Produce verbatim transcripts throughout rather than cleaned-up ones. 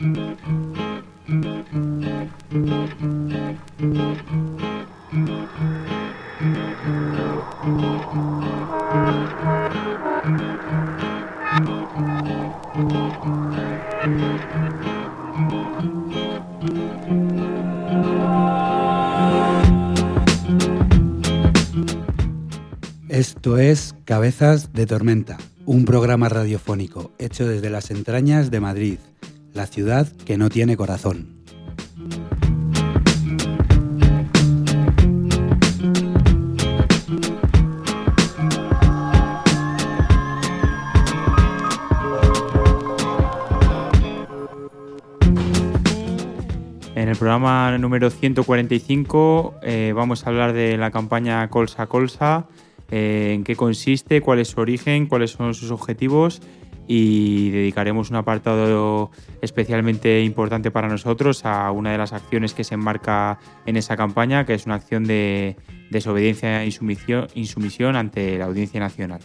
Esto es Cabezas de Tormenta, un programa radiofónico hecho desde las entrañas de Madrid, la ciudad que no tiene corazón. En el programa número ciento cuarenta y cinco eh, vamos a hablar de la campaña Colsa Colsa, eh, en qué consiste, cuál es su origen, cuáles son sus objetivos, y dedicaremos un apartado especialmente importante para nosotros a una de las acciones que se enmarca en esa campaña, que es una acción de desobediencia e insumisión, insumisión ante la Audiencia Nacional.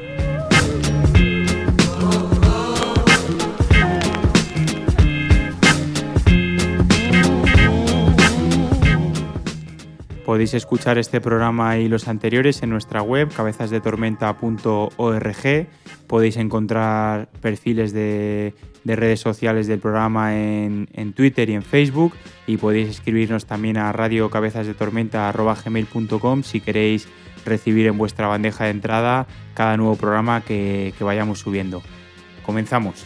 Podéis escuchar este programa y los anteriores en nuestra web cabezas de tormenta punto org. Podéis encontrar perfiles de, de redes sociales del programa en, en Twitter y en Facebook, y podéis escribirnos también a radio cabezas de tormenta arroba gmail punto com si queréis recibir en vuestra bandeja de entrada cada nuevo programa que, que vayamos subiendo. Comenzamos.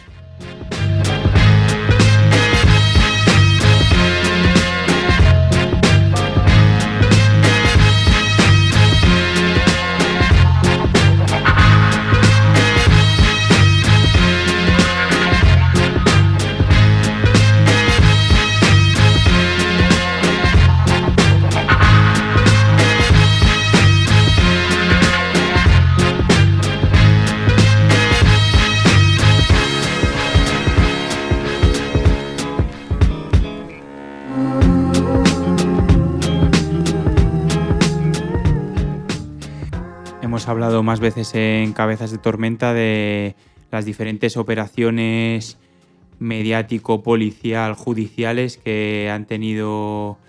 Hemos hablado más veces en Cabezas de Tormenta de las diferentes operaciones mediático, policial, judiciales que han tenido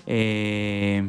eh,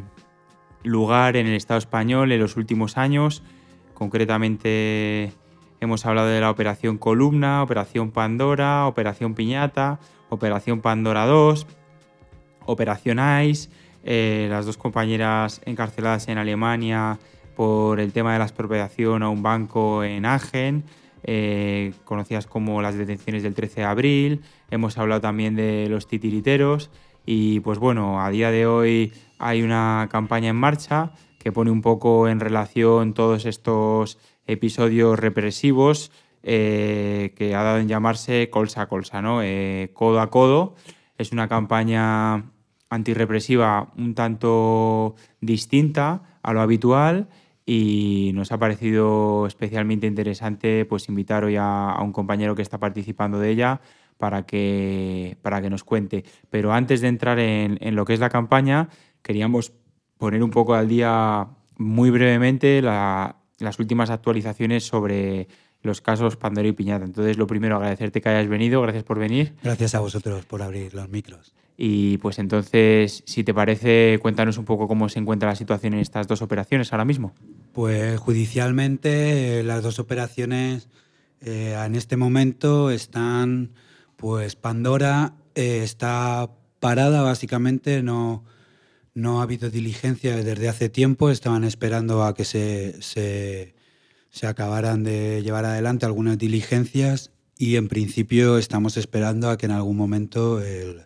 lugar en el Estado español en los últimos años. Concretamente hemos hablado de la Operación Columna, Operación Pandora, Operación Piñata, Operación Pandora dos, Operación Ice, eh, las dos compañeras encarceladas en Alemania por el tema de la expropiación a un banco en Aachen, eh, conocidas como las detenciones del trece de abril. Hemos hablado también de los titiriteros y, pues bueno, a día de hoy hay una campaña en marcha que pone un poco en relación todos estos episodios represivos eh, que ha dado en llamarse Colsa Colsa, ¿no? Eh, codo a codo. Es una campaña antirrepresiva un tanto distinta a lo habitual, y nos ha parecido especialmente interesante pues invitar hoy a, a un compañero que está participando de ella para que, para que nos cuente. Pero antes de entrar en, en lo que es la campaña, queríamos poner un poco al día muy brevemente la, las últimas actualizaciones sobre los casos Pandora y Piñata. Entonces, lo primero, agradecerte que hayas venido, gracias por venir. Gracias a vosotros por abrir los micros. Y pues entonces, si te parece, cuéntanos un poco cómo se encuentra la situación en estas dos operaciones ahora mismo. Pues judicialmente las dos operaciones eh, en este momento están, pues Pandora eh, está parada básicamente, no, no ha habido diligencia desde hace tiempo, estaban esperando a que se, se, se acabaran de llevar adelante algunas diligencias y en principio estamos esperando a que en algún momento el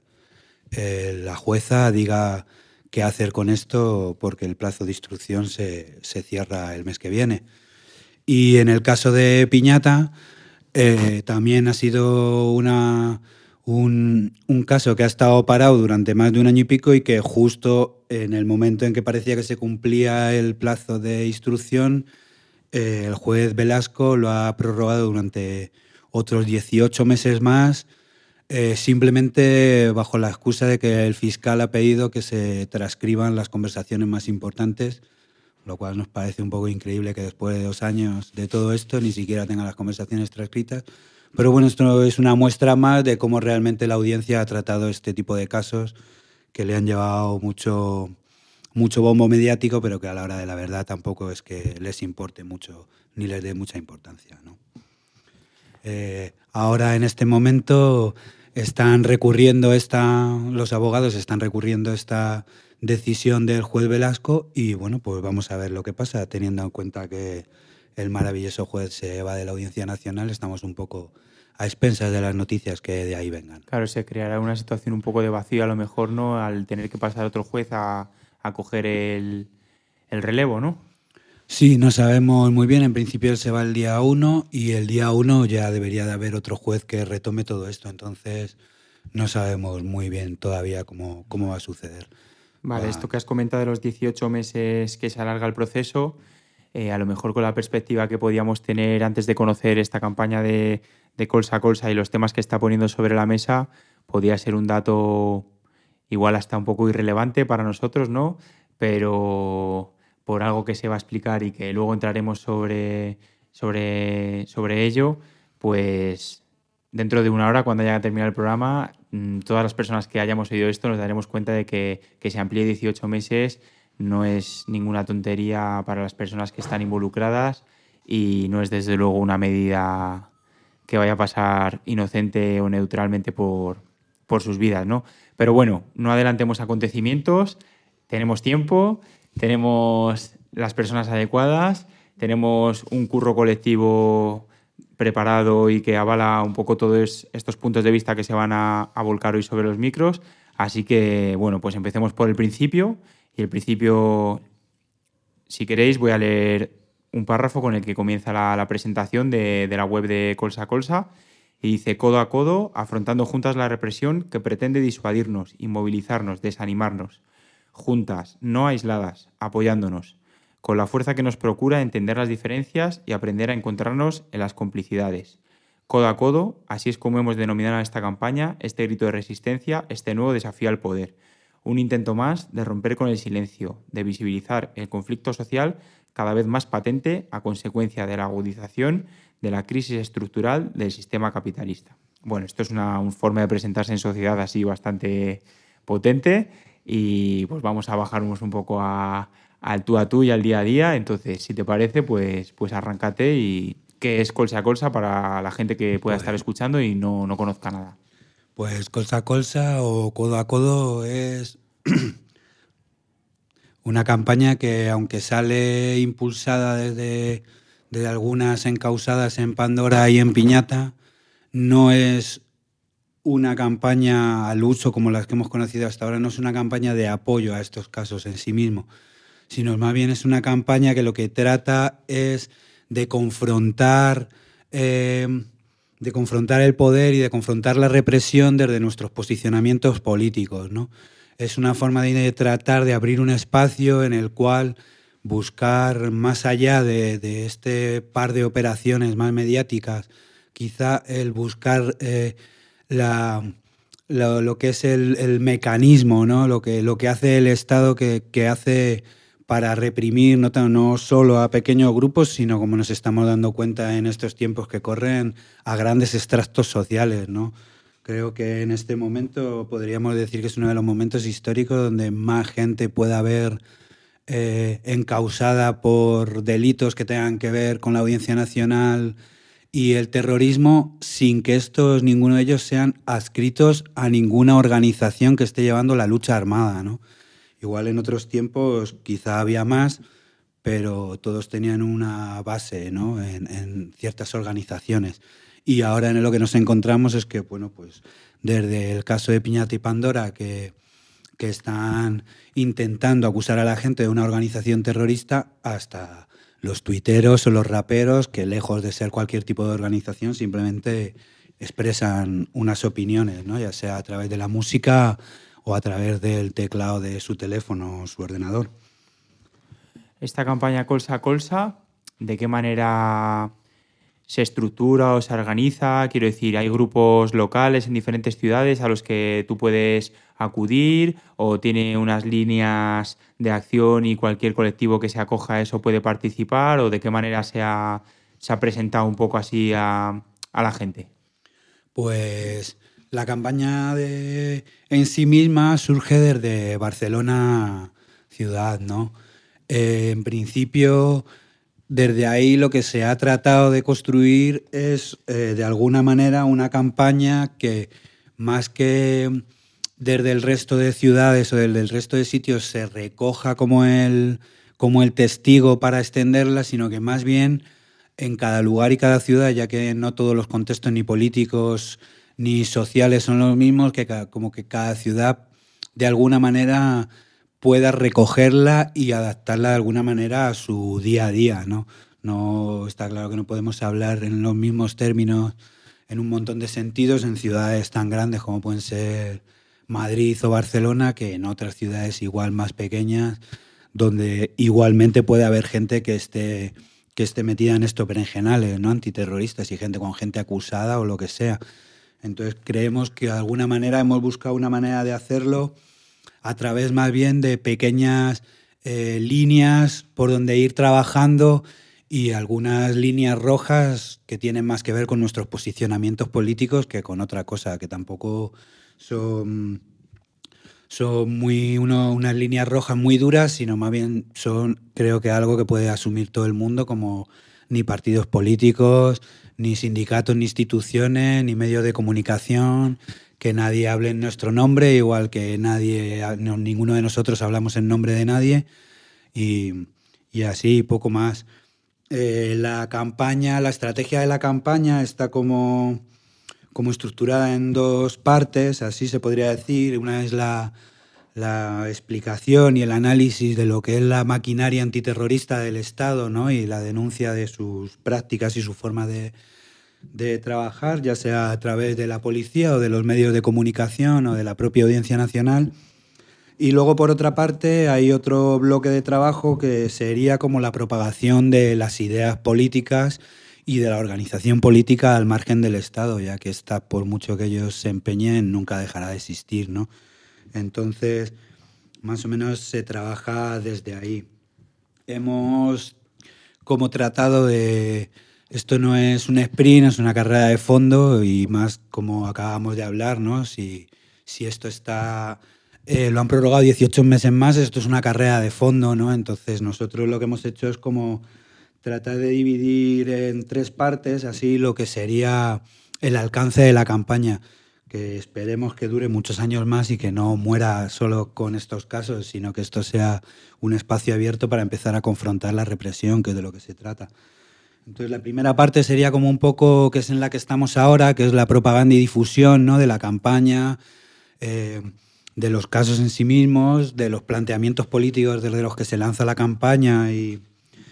Eh, la jueza diga qué hacer con esto, porque el plazo de instrucción se, se cierra el mes que viene. Y en el caso de Piñata, eh, también ha sido una, un, un caso que ha estado parado durante más de un año y pico, y que justo en el momento en que parecía que se cumplía el plazo de instrucción, eh, el juez Velasco lo ha prorrogado durante otros dieciocho meses más, Eh, simplemente bajo la excusa de que el fiscal ha pedido que se transcriban las conversaciones más importantes, lo cual nos parece un poco increíble que después de dos años de todo esto ni siquiera tenga las conversaciones transcritas, Pero bueno, esto es una muestra más de cómo realmente la audiencia ha tratado este tipo de casos que le han llevado mucho, mucho bombo mediático, pero que a la hora de la verdad tampoco es que les importe mucho ni les dé mucha importancia, ¿no? Eh, ahora, en este momento, están recurriendo esta, los abogados están recurriendo esta decisión del juez Velasco y, bueno, pues vamos a ver lo que pasa, teniendo en cuenta que el maravilloso juez se va de la Audiencia Nacional, estamos un poco a expensas de las noticias que de ahí vengan. Claro, se creará una situación un poco de vacío a lo mejor, ¿no? Al tener que pasar otro juez a, a coger el, el relevo, ¿no? Sí, no sabemos muy bien. En principio él se va el día uno y el día uno ya debería de haber otro juez que retome todo esto. Entonces no sabemos muy bien todavía cómo, cómo va a suceder. Vale, Va. esto que has comentado de los dieciocho meses que se alarga el proceso, eh, a lo mejor con la perspectiva que podíamos tener antes de conocer esta campaña de, de Colsa a Colsa y los temas que está poniendo sobre la mesa, podría ser un dato igual hasta un poco irrelevante para nosotros, ¿no? Pero por algo que se va a explicar y que luego entraremos sobre, sobre, sobre ello, pues dentro de una hora, cuando haya terminado el programa, todas las personas que hayamos oído esto nos daremos cuenta de que, que se amplíe dieciocho meses no es ninguna tontería para las personas que están involucradas y no es desde luego una medida que vaya a pasar inocente o neutralmente por, por sus vidas, ¿no? Pero bueno, no adelantemos acontecimientos, tenemos tiempo, tenemos las personas adecuadas, tenemos un curro colectivo preparado y que avala un poco todos estos puntos de vista que se van a, a volcar hoy sobre los micros. Así que, bueno, pues empecemos por el principio. Y el principio, si queréis, voy a leer un párrafo con el que comienza la, la presentación de, de la web de Colsa a Colsa. Y dice: codo a codo, afrontando juntas la represión que pretende disuadirnos, inmovilizarnos, desanimarnos. Juntas, no aisladas, apoyándonos, con la fuerza que nos procura entender las diferencias y aprender a encontrarnos en las complicidades. Codo a codo, así es como hemos denominado a esta campaña, este grito de resistencia, este nuevo desafío al poder. Un intento más de romper con el silencio, de visibilizar el conflicto social cada vez más patente a consecuencia de la agudización de la crisis estructural del sistema capitalista. Bueno, esto es una, una forma de presentarse en sociedad así bastante potente y pues vamos a bajarnos un poco a, al tú a tú y al día a día. Entonces, si te parece, pues, pues arráncate. Y qué es Colsa a Colsa para la gente que pueda Pues, estar escuchando y no, no conozca nada. Pues Colsa a Colsa o Codo a Codo es una campaña que, aunque sale impulsada desde, desde algunas encausadas en Pandora y en Piñata, no es una campaña al uso como las que hemos conocido hasta ahora, no es una campaña de apoyo a estos casos en sí mismo, sino más bien es una campaña que lo que trata es de confrontar, eh, de confrontar el poder y de confrontar la represión desde nuestros posicionamientos políticos, ¿no? Es una forma de tratar de abrir un espacio en el cual buscar, más allá de, de este par de operaciones más mediáticas, quizá el buscar eh, la, lo, lo que es el, el mecanismo, ¿no? Lo que, lo que hace el Estado que, que hace para reprimir no, no solo a pequeños grupos, sino, como nos estamos dando cuenta en estos tiempos que corren, a grandes extractos sociales, ¿no? Creo que en este momento podríamos decir que es uno de los momentos históricos donde más gente pueda haber eh, encausada por delitos que tengan que ver con la Audiencia Nacional y el terrorismo, sin que estos, ninguno de ellos, sean adscritos a ninguna organización que esté llevando la lucha armada, ¿no? Igual en otros tiempos quizá había más, pero todos tenían una base, ¿no? en, en ciertas organizaciones. Y ahora en lo que nos encontramos es que, bueno, pues desde el caso de Piñata y Pandora, que, que están intentando acusar a la gente de una organización terrorista, hasta los tuiteros o los raperos, que lejos de ser cualquier tipo de organización, simplemente expresan unas opiniones, ¿no? Ya sea a través de la música o a través del teclado de su teléfono o su ordenador. Esta campaña Colsa a Colsa, ¿de qué manera se estructura o se organiza? Quiero decir, ¿hay grupos locales en diferentes ciudades a los que tú puedes acudir o tiene unas líneas de acción y cualquier colectivo que se acoja a eso puede participar? ¿O de qué manera se ha, se ha presentado un poco así a, a la gente? Pues la campaña de, en sí misma surge desde Barcelona ciudad, ¿no? Eh, en principio, desde ahí lo que se ha tratado de construir es, eh, de alguna manera, una campaña que, más que desde el resto de ciudades o desde el resto de sitios, se recoja como el, como el testigo para extenderla, sino que más bien en cada lugar y cada ciudad, ya que no todos los contextos ni políticos ni sociales son los mismos, que ca- como que cada ciudad de alguna manera pueda recogerla y adaptarla de alguna manera a su día a día, ¿no? No está claro que no podemos hablar en los mismos términos en un montón de sentidos en ciudades tan grandes como pueden ser Madrid o Barcelona, que en otras ciudades igual más pequeñas, donde igualmente puede haber gente que esté que esté metida en estos berenjenales, ¿no? Antiterroristas y gente con gente acusada o lo que sea. Entonces creemos que de alguna manera hemos buscado una manera de hacerlo a través más bien de pequeñas eh, líneas por donde ir trabajando y algunas líneas rojas que tienen más que ver con nuestros posicionamientos políticos que con otra cosa, que tampoco son, son muy uno, unas líneas rojas muy duras, sino más bien son, creo que algo que puede asumir todo el mundo, como ni partidos políticos, ni sindicatos, ni instituciones, ni medios de comunicación, que nadie hable en nuestro nombre, igual que nadie, no, ninguno de nosotros hablamos en nombre de nadie, y, y así, poco más. Eh, la campaña, la estrategia de la campaña está como, como estructurada en dos partes, así se podría decir. Una es la, la explicación y el análisis de lo que es la maquinaria antiterrorista del Estado, ¿no? Y la denuncia de sus prácticas y su forma de, de trabajar, ya sea a través de la policía o de los medios de comunicación o de la propia Audiencia Nacional. Y luego, por otra parte, hay otro bloque de trabajo que sería como la propagación de las ideas políticas y de la organización política al margen del Estado, ya que esta, por mucho que ellos se empeñen, nunca dejará de existir, ¿no? Entonces, más o menos se trabaja desde ahí. Hemos como tratado de... Esto no es un sprint, es una carrera de fondo y más como acabamos de hablar, ¿no? Si, si esto está... Eh, lo han prorrogado dieciocho meses más, esto es una carrera de fondo, ¿no? Entonces nosotros lo que hemos hecho es como tratar de dividir en tres partes, así lo que sería el alcance de la campaña, que esperemos que dure muchos años más y que no muera solo con estos casos, sino que esto sea un espacio abierto para empezar a confrontar la represión, que es de lo que se trata. Entonces la primera parte sería como un poco, que es en la que estamos ahora, que es la propaganda y difusión, ¿no? De la campaña, eh, de los casos en sí mismos, de los planteamientos políticos desde los que se lanza la campaña y,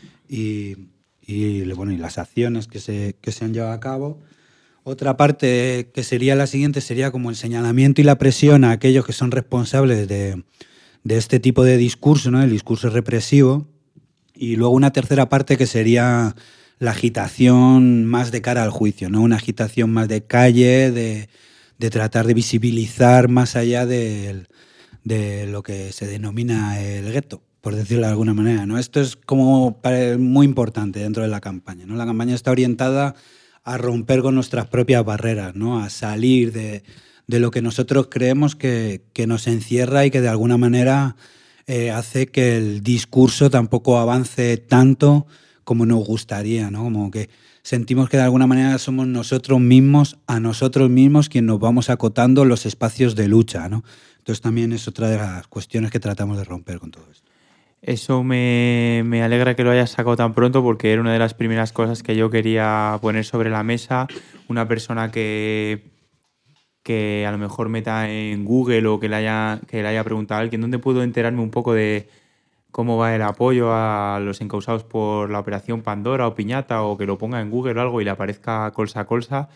y, y, bueno, y las acciones que se, que se han llevado a cabo. Otra parte que sería la siguiente sería como el señalamiento y la presión a aquellos que son responsables de, de este tipo de discurso, ¿no? El discurso represivo. Y luego una tercera parte que sería la agitación más de cara al juicio, ¿no? Una agitación más de calle, de, de tratar de visibilizar más allá de, de lo que se denomina el gueto, por decirlo de alguna manera, ¿no? Esto es como muy importante dentro de la campaña, ¿no? La campaña está orientada a romper con nuestras propias barreras, ¿no? A salir de, de lo que nosotros creemos que, que nos encierra y que de alguna manera eh, hace que el discurso tampoco avance tanto como nos gustaría, ¿no? Como que sentimos que de alguna manera somos nosotros mismos, a nosotros mismos, quien nos vamos acotando los espacios de lucha, ¿no? Entonces también es otra de las cuestiones que tratamos de romper con todo esto. Eso me, me alegra que lo hayas sacado tan pronto porque era una de las primeras cosas que yo quería poner sobre la mesa. Una persona que, que a lo mejor meta en Google o que le haya, que le haya preguntado a alguien dónde puedo enterarme un poco de cómo va el apoyo a los encausados por la operación Pandora o Piñata, o que lo ponga en Google o algo y le aparezca colsa a colsa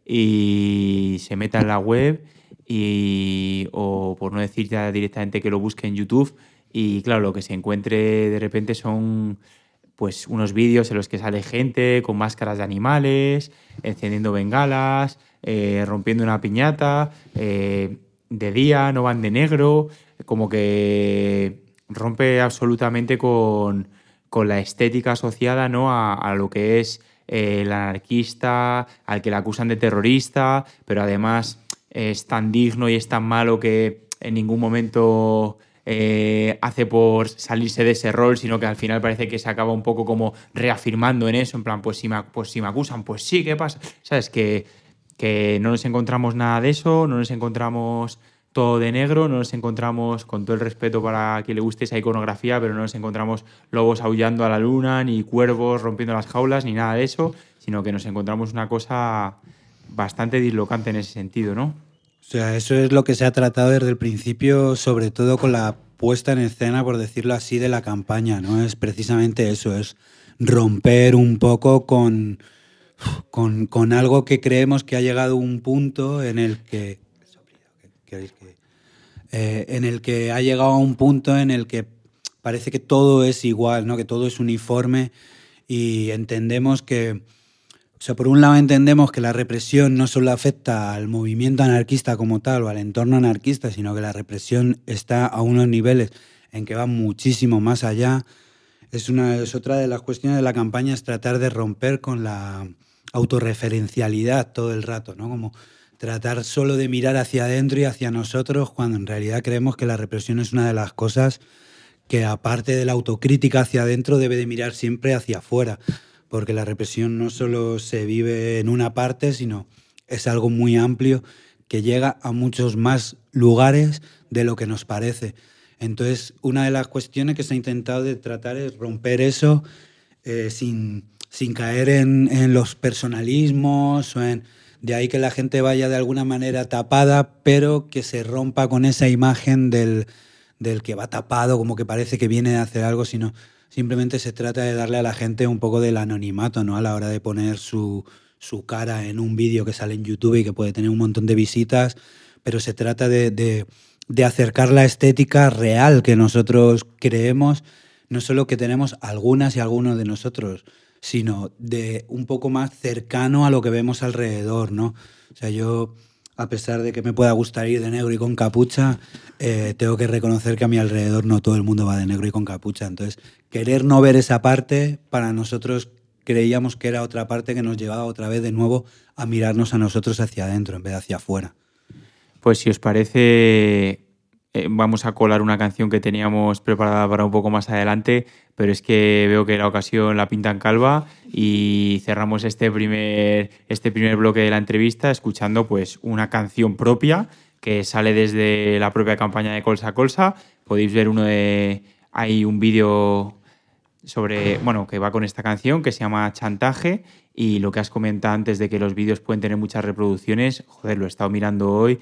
y se meta en la web, y, o por no decir ya directamente que lo busque en YouTube, y claro, lo que se encuentre de repente son pues unos vídeos en los que sale gente con máscaras de animales, encendiendo bengalas, eh, rompiendo una piñata, eh, de día, no van de negro, como que rompe absolutamente con, con la estética asociada, ¿no? a, a lo que es eh, el anarquista, al que le acusan de terrorista, pero además es tan digno y es tan malo que en ningún momento eh, hace por salirse de ese rol, sino que al final parece que se acaba un poco como reafirmando en eso, en plan, pues si me, pues si me acusan, pues sí, ¿qué pasa? ¿Sabes? Que, que no nos encontramos nada de eso, no nos encontramos todo de negro, no nos encontramos, con todo el respeto para quien le guste esa iconografía, pero no nos encontramos lobos aullando a la luna, ni cuervos rompiendo las jaulas, ni nada de eso, sino que nos encontramos una cosa bastante dislocante en ese sentido, ¿no? O sea, eso es lo que se ha tratado desde el principio, sobre todo con la puesta en escena, por decirlo así, de la campaña, ¿no? Es precisamente eso, es romper un poco con, con, con algo que creemos que ha llegado a un punto en el que... que eh, en el que ha llegado a un punto en el que parece que todo es igual, ¿no? Que todo es uniforme y entendemos que... O sea, por un lado entendemos que la represión no solo afecta al movimiento anarquista como tal o al entorno anarquista, sino que la represión está a unos niveles en que va muchísimo más allá. Es, una, es otra de las cuestiones de la campaña, es tratar de romper con la autorreferencialidad todo el rato, ¿no? Como tratar solo de mirar hacia adentro y hacia nosotros, cuando en realidad creemos que la represión es una de las cosas que, aparte de la autocrítica hacia adentro, debe de mirar siempre hacia afuera. Porque la represión no solo se vive en una parte, sino es algo muy amplio que llega a muchos más lugares de lo que nos parece. Entonces, una de las cuestiones que se ha intentado de tratar es romper eso eh, sin, sin caer en, en los personalismos, o en, de ahí que la gente vaya de alguna manera tapada, pero que se rompa con esa imagen del, del que va tapado, como que parece que viene a hacer algo, sino... Simplemente se trata de darle a la gente un poco del anonimato, ¿no? A la hora de poner su, su cara en un vídeo que sale en YouTube y que puede tener un montón de visitas, pero se trata de, de, de acercar la estética real que nosotros creemos, no solo que tenemos algunas y algunos de nosotros, sino de un poco más cercano a lo que vemos alrededor, ¿no? O sea, yo... a pesar de que me pueda gustar ir de negro y con capucha, eh, tengo que reconocer que a mi alrededor no todo el mundo va de negro y con capucha. Entonces, querer no ver esa parte, para nosotros creíamos que era otra parte que nos llevaba otra vez de nuevo a mirarnos a nosotros hacia adentro en vez de hacia afuera. Pues si os parece, eh, vamos a colar una canción que teníamos preparada para un poco más adelante, pero es que veo que la ocasión la pintan calva y cerramos este primer, este primer bloque de la entrevista escuchando pues una canción propia que sale desde la propia campaña de Colsa Colsa. Podéis ver uno de... Hay un vídeo sobre, bueno, que va con esta canción que se llama Chantaje, y lo que has comentado antes de que los vídeos pueden tener muchas reproducciones, joder, lo he estado mirando hoy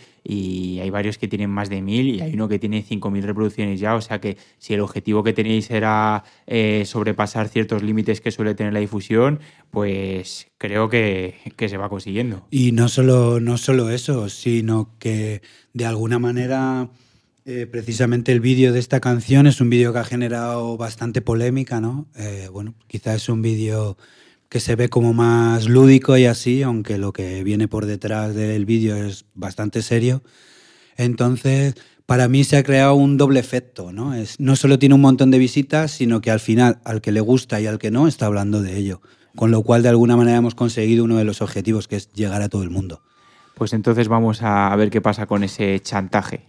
y hay varios que tienen más de mil y hay uno que tiene cinco mil reproducciones ya, o sea que si el objetivo que tenéis era eh, sobrepasar ciertos límites que suele tener la difusión, pues creo que, que se va consiguiendo. Y no solo, no solo eso, sino que de alguna manera... Eh, precisamente el vídeo de esta canción es un vídeo que ha generado bastante polémica, ¿no? Eh, bueno, quizás es un vídeo que se ve como más lúdico y así, aunque lo que viene por detrás del vídeo es bastante serio. Entonces, para mí se ha creado un doble efecto, ¿no? Es, no solo tiene un montón de visitas, sino que al final, al que le gusta y al que no, está hablando de ello. Con lo cual, de alguna manera, hemos conseguido uno de los objetivos, que es llegar a todo el mundo. Pues entonces vamos a ver qué pasa con ese chantaje.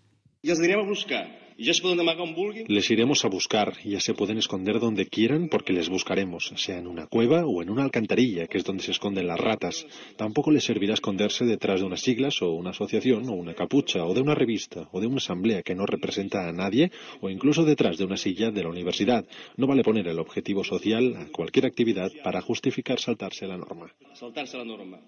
I els anirem a buscar. I ja es poden amagar on vulguin. Les iremos a buscar y ya se pueden esconder donde quieran porque les buscaremos, sea en una cueva o en una alcantarilla, que es donde se esconden las ratas. Tampoco les servirá esconderse detrás de unas siglas o una asociación o una capucha o de una revista o de una asamblea que no representa a nadie o incluso detrás de una silla de la universidad. No vale poner el objetivo social a cualquier actividad para justificar saltarse la norma. Saltar-se la norma.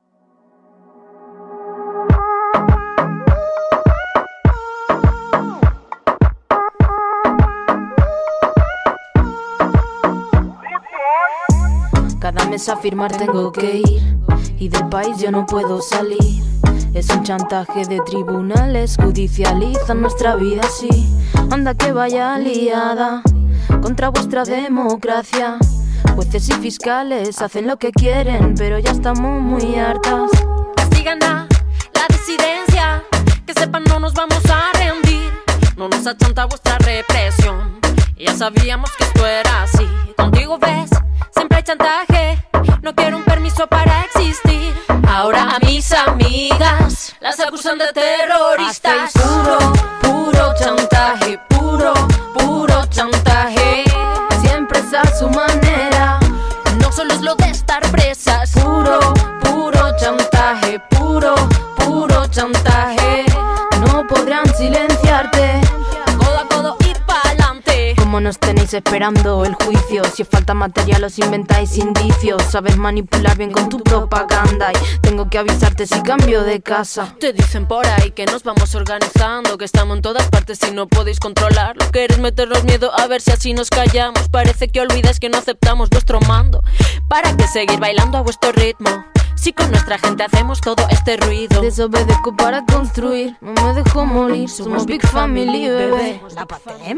Cada mes a firmar tengo que ir y del país yo no puedo salir. Es un chantaje de tribunales, judicializan nuestra vida así. Anda que vaya liada contra vuestra democracia. Jueces y fiscales hacen lo que quieren, pero ya estamos muy hartas. Castigan a la disidencia, que sepan no nos vamos a rendir. No nos achanta vuestra represión, ya sabíamos que esto era así. contigo, ves, siempre hay chantaje. No quiero un permiso para existir. Ahora a mis amigas las acusan de terroristas. Puro, puro chantaje, puro, puro chantaje. Siempre es a su manera. No solo es lo de estar presas. Puro, puro chantaje, puro, puro chantaje. No podrán silenciarte. Codo a codo y pa'lante. Como nos tenéis esperando el juicio. Si os falta material os inventáis indicios. Sabes manipular bien con tu propaganda. Y tengo que avisarte si cambio de casa. Te dicen por ahí que nos vamos organizando, que estamos en todas partes y no podéis controlarlo. Queréis meternos miedo a ver si así nos callamos. Parece que olvidáis que no aceptamos vuestro mando. ¿Para qué seguir bailando a vuestro ritmo? Si con nuestra gente hacemos todo este ruido. Desobedezco para construir, no me dejo morir. Somos Big Family, bebé. ¿La patem?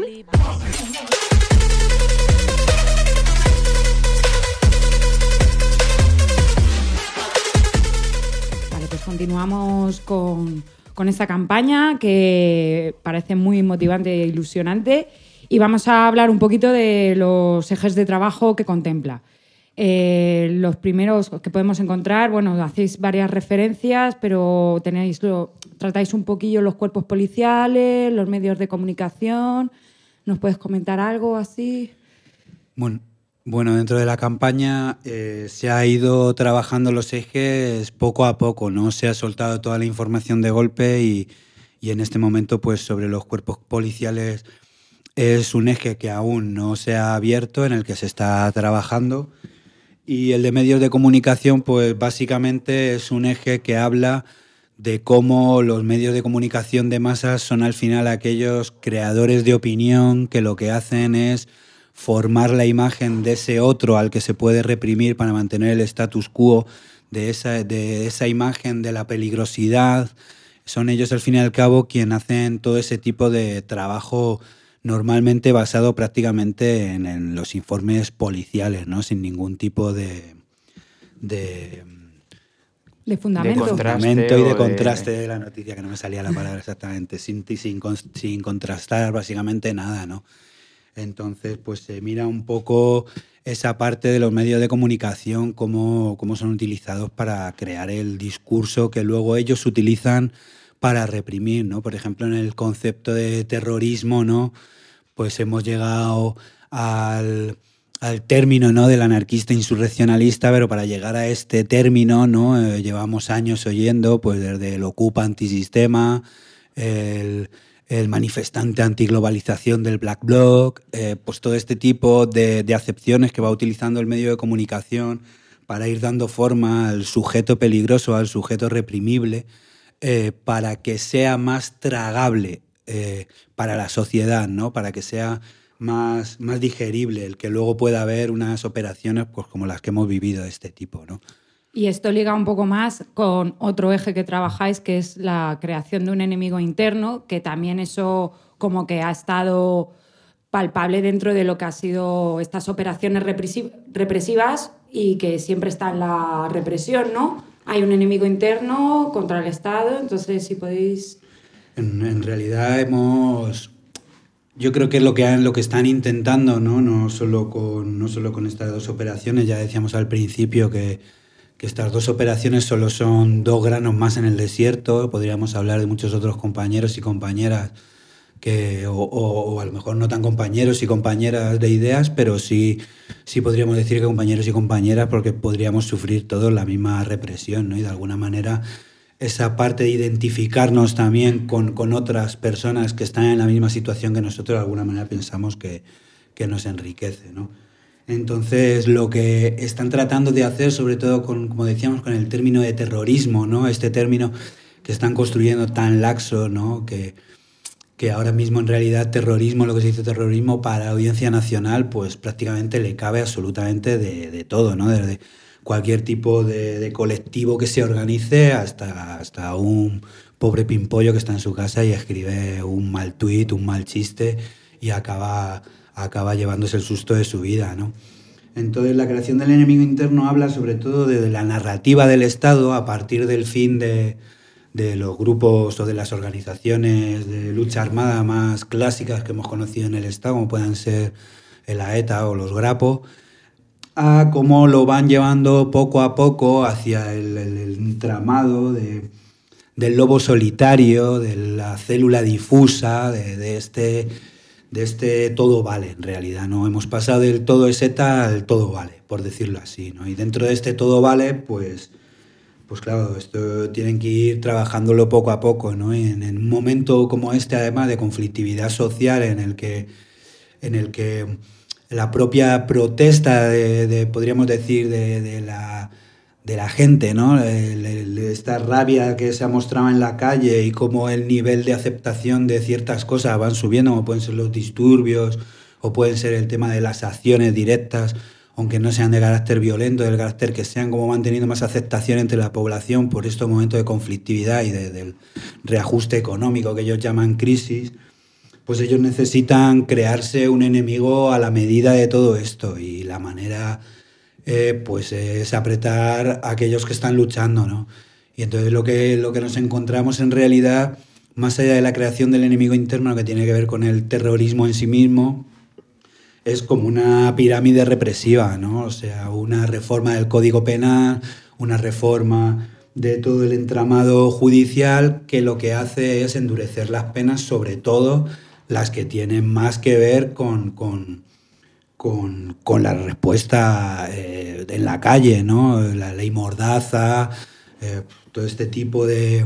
Vale, pues continuamos con, con esta campaña que parece muy motivante e ilusionante y vamos a hablar un poquito de los ejes de trabajo que contempla. Eh, los primeros que podemos encontrar, bueno, hacéis varias referencias, pero tenéis lo, tratáis un poquillo los cuerpos policiales, los medios de comunicación. ¿Nos puedes comentar algo así? Bueno, bueno dentro de la campaña eh, se ha ido trabajando los ejes poco a poco, ¿no? Se ha soltado toda la información de golpe y, y en este momento, pues sobre los cuerpos policiales es un eje que aún no se ha abierto, en el que se está trabajando. Y el de medios de comunicación, pues básicamente es un eje que habla de cómo los medios de comunicación de masas son al final aquellos creadores de opinión que lo que hacen es formar la imagen de ese otro al que se puede reprimir para mantener el status quo, de esa, de esa imagen de la peligrosidad. Son ellos al fin y al cabo quienes hacen todo ese tipo de trabajo normalmente basado prácticamente en, en los informes policiales, ¿no? Sin ningún tipo de... de de fundamento. De fundamento y de contraste de... de la noticia, que no me salía la palabra exactamente, sin, sin, sin contrastar básicamente nada, ¿no? Entonces, pues se mira un poco esa parte de los medios de comunicación, cómo, cómo son utilizados para crear el discurso que luego ellos utilizan para reprimir, ¿no? Por ejemplo, en el concepto de terrorismo, ¿no? Pues hemos llegado al, al término, ¿no? del anarquista insurreccionalista, pero para llegar a este término, ¿no? Eh, llevamos años oyendo, pues desde el ocupa antisistema, el, el manifestante antiglobalización del Black Bloc, eh, pues todo este tipo de, de acepciones que va utilizando el medio de comunicación para ir dando forma al sujeto peligroso, al sujeto reprimible, Eh, para que sea más tragable eh, para la sociedad, ¿no? Para que sea más, más digerible, el que luego pueda haber unas operaciones pues, como las que hemos vivido de este tipo, ¿no? Y esto liga un poco más con otro eje que trabajáis, que es la creación de un enemigo interno, que también eso como que ha estado palpable dentro de lo que han sido estas operaciones represivas y que siempre está en la represión, ¿no? Hay un enemigo interno contra el Estado, entonces si podéis... En, en realidad hemos... Yo creo que es lo que, han, lo que están intentando, ¿no? No solo con, no solo con estas dos operaciones, ya decíamos al principio que, que estas dos operaciones solo son dos granos más en el desierto, podríamos hablar de muchos otros compañeros y compañeras que o, o, o a lo mejor no tan compañeros y compañeras de ideas, pero sí, sí podríamos decir que compañeros y compañeras porque podríamos sufrir todos la misma represión, ¿no? Y de alguna manera esa parte de identificarnos también con, con otras personas que están en la misma situación que nosotros, de alguna manera pensamos que, que nos enriquece, ¿no? Entonces lo que están tratando de hacer, sobre todo con, como decíamos, con el término de terrorismo, ¿no? Este término que están construyendo tan laxo, ¿no? Que que ahora mismo en realidad terrorismo, lo que se dice terrorismo para la Audiencia Nacional, pues prácticamente le cabe absolutamente de, de todo, ¿no? Desde cualquier tipo de, de colectivo que se organice hasta, hasta un pobre pimpollo que está en su casa y escribe un mal tuit, un mal chiste y acaba, acaba llevándose el susto de su vida, ¿no? Entonces la creación del enemigo interno habla sobre todo de la narrativa del Estado a partir del fin de... de los grupos o de las organizaciones de lucha armada más clásicas que hemos conocido en el Estado, como puedan ser el AETA o los Grapo, a cómo lo van llevando poco a poco hacia el, el, el entramado de, del lobo solitario, de la célula difusa, de, de, este, de este todo vale, en realidad, ¿no? Hemos pasado del todo es ETA al todo vale, por decirlo así, ¿no? Y dentro de este todo vale, pues... Pues claro, esto tienen que ir trabajándolo poco a poco, ¿no? Y en, en un momento como este, además de conflictividad social, en el que, en el que la propia protesta, de, de podríamos decir, de, de, la, de la gente, ¿no? El, el, esta rabia que se ha mostrado en la calle y cómo el nivel de aceptación de ciertas cosas van subiendo, como pueden ser los disturbios o pueden ser el tema de las acciones directas, aunque no sean de carácter violento, del carácter que sean, como van teniendo más aceptación entre la población por estos momentos de conflictividad y de, del reajuste económico que ellos llaman crisis, pues ellos necesitan crearse un enemigo a la medida de todo esto, y la manera eh, pues es apretar a aquellos que están luchando, ¿no? Y entonces lo que, lo que nos encontramos en realidad, más allá de la creación del enemigo interno, que tiene que ver con el terrorismo en sí mismo, es como una pirámide represiva, ¿no? O sea, una reforma del Código Penal, una reforma de todo el entramado judicial, que lo que hace es endurecer las penas, sobre todo las que tienen más que ver con, con, con, con la respuesta eh, en la calle, ¿no? La ley Mordaza, eh, todo este tipo de...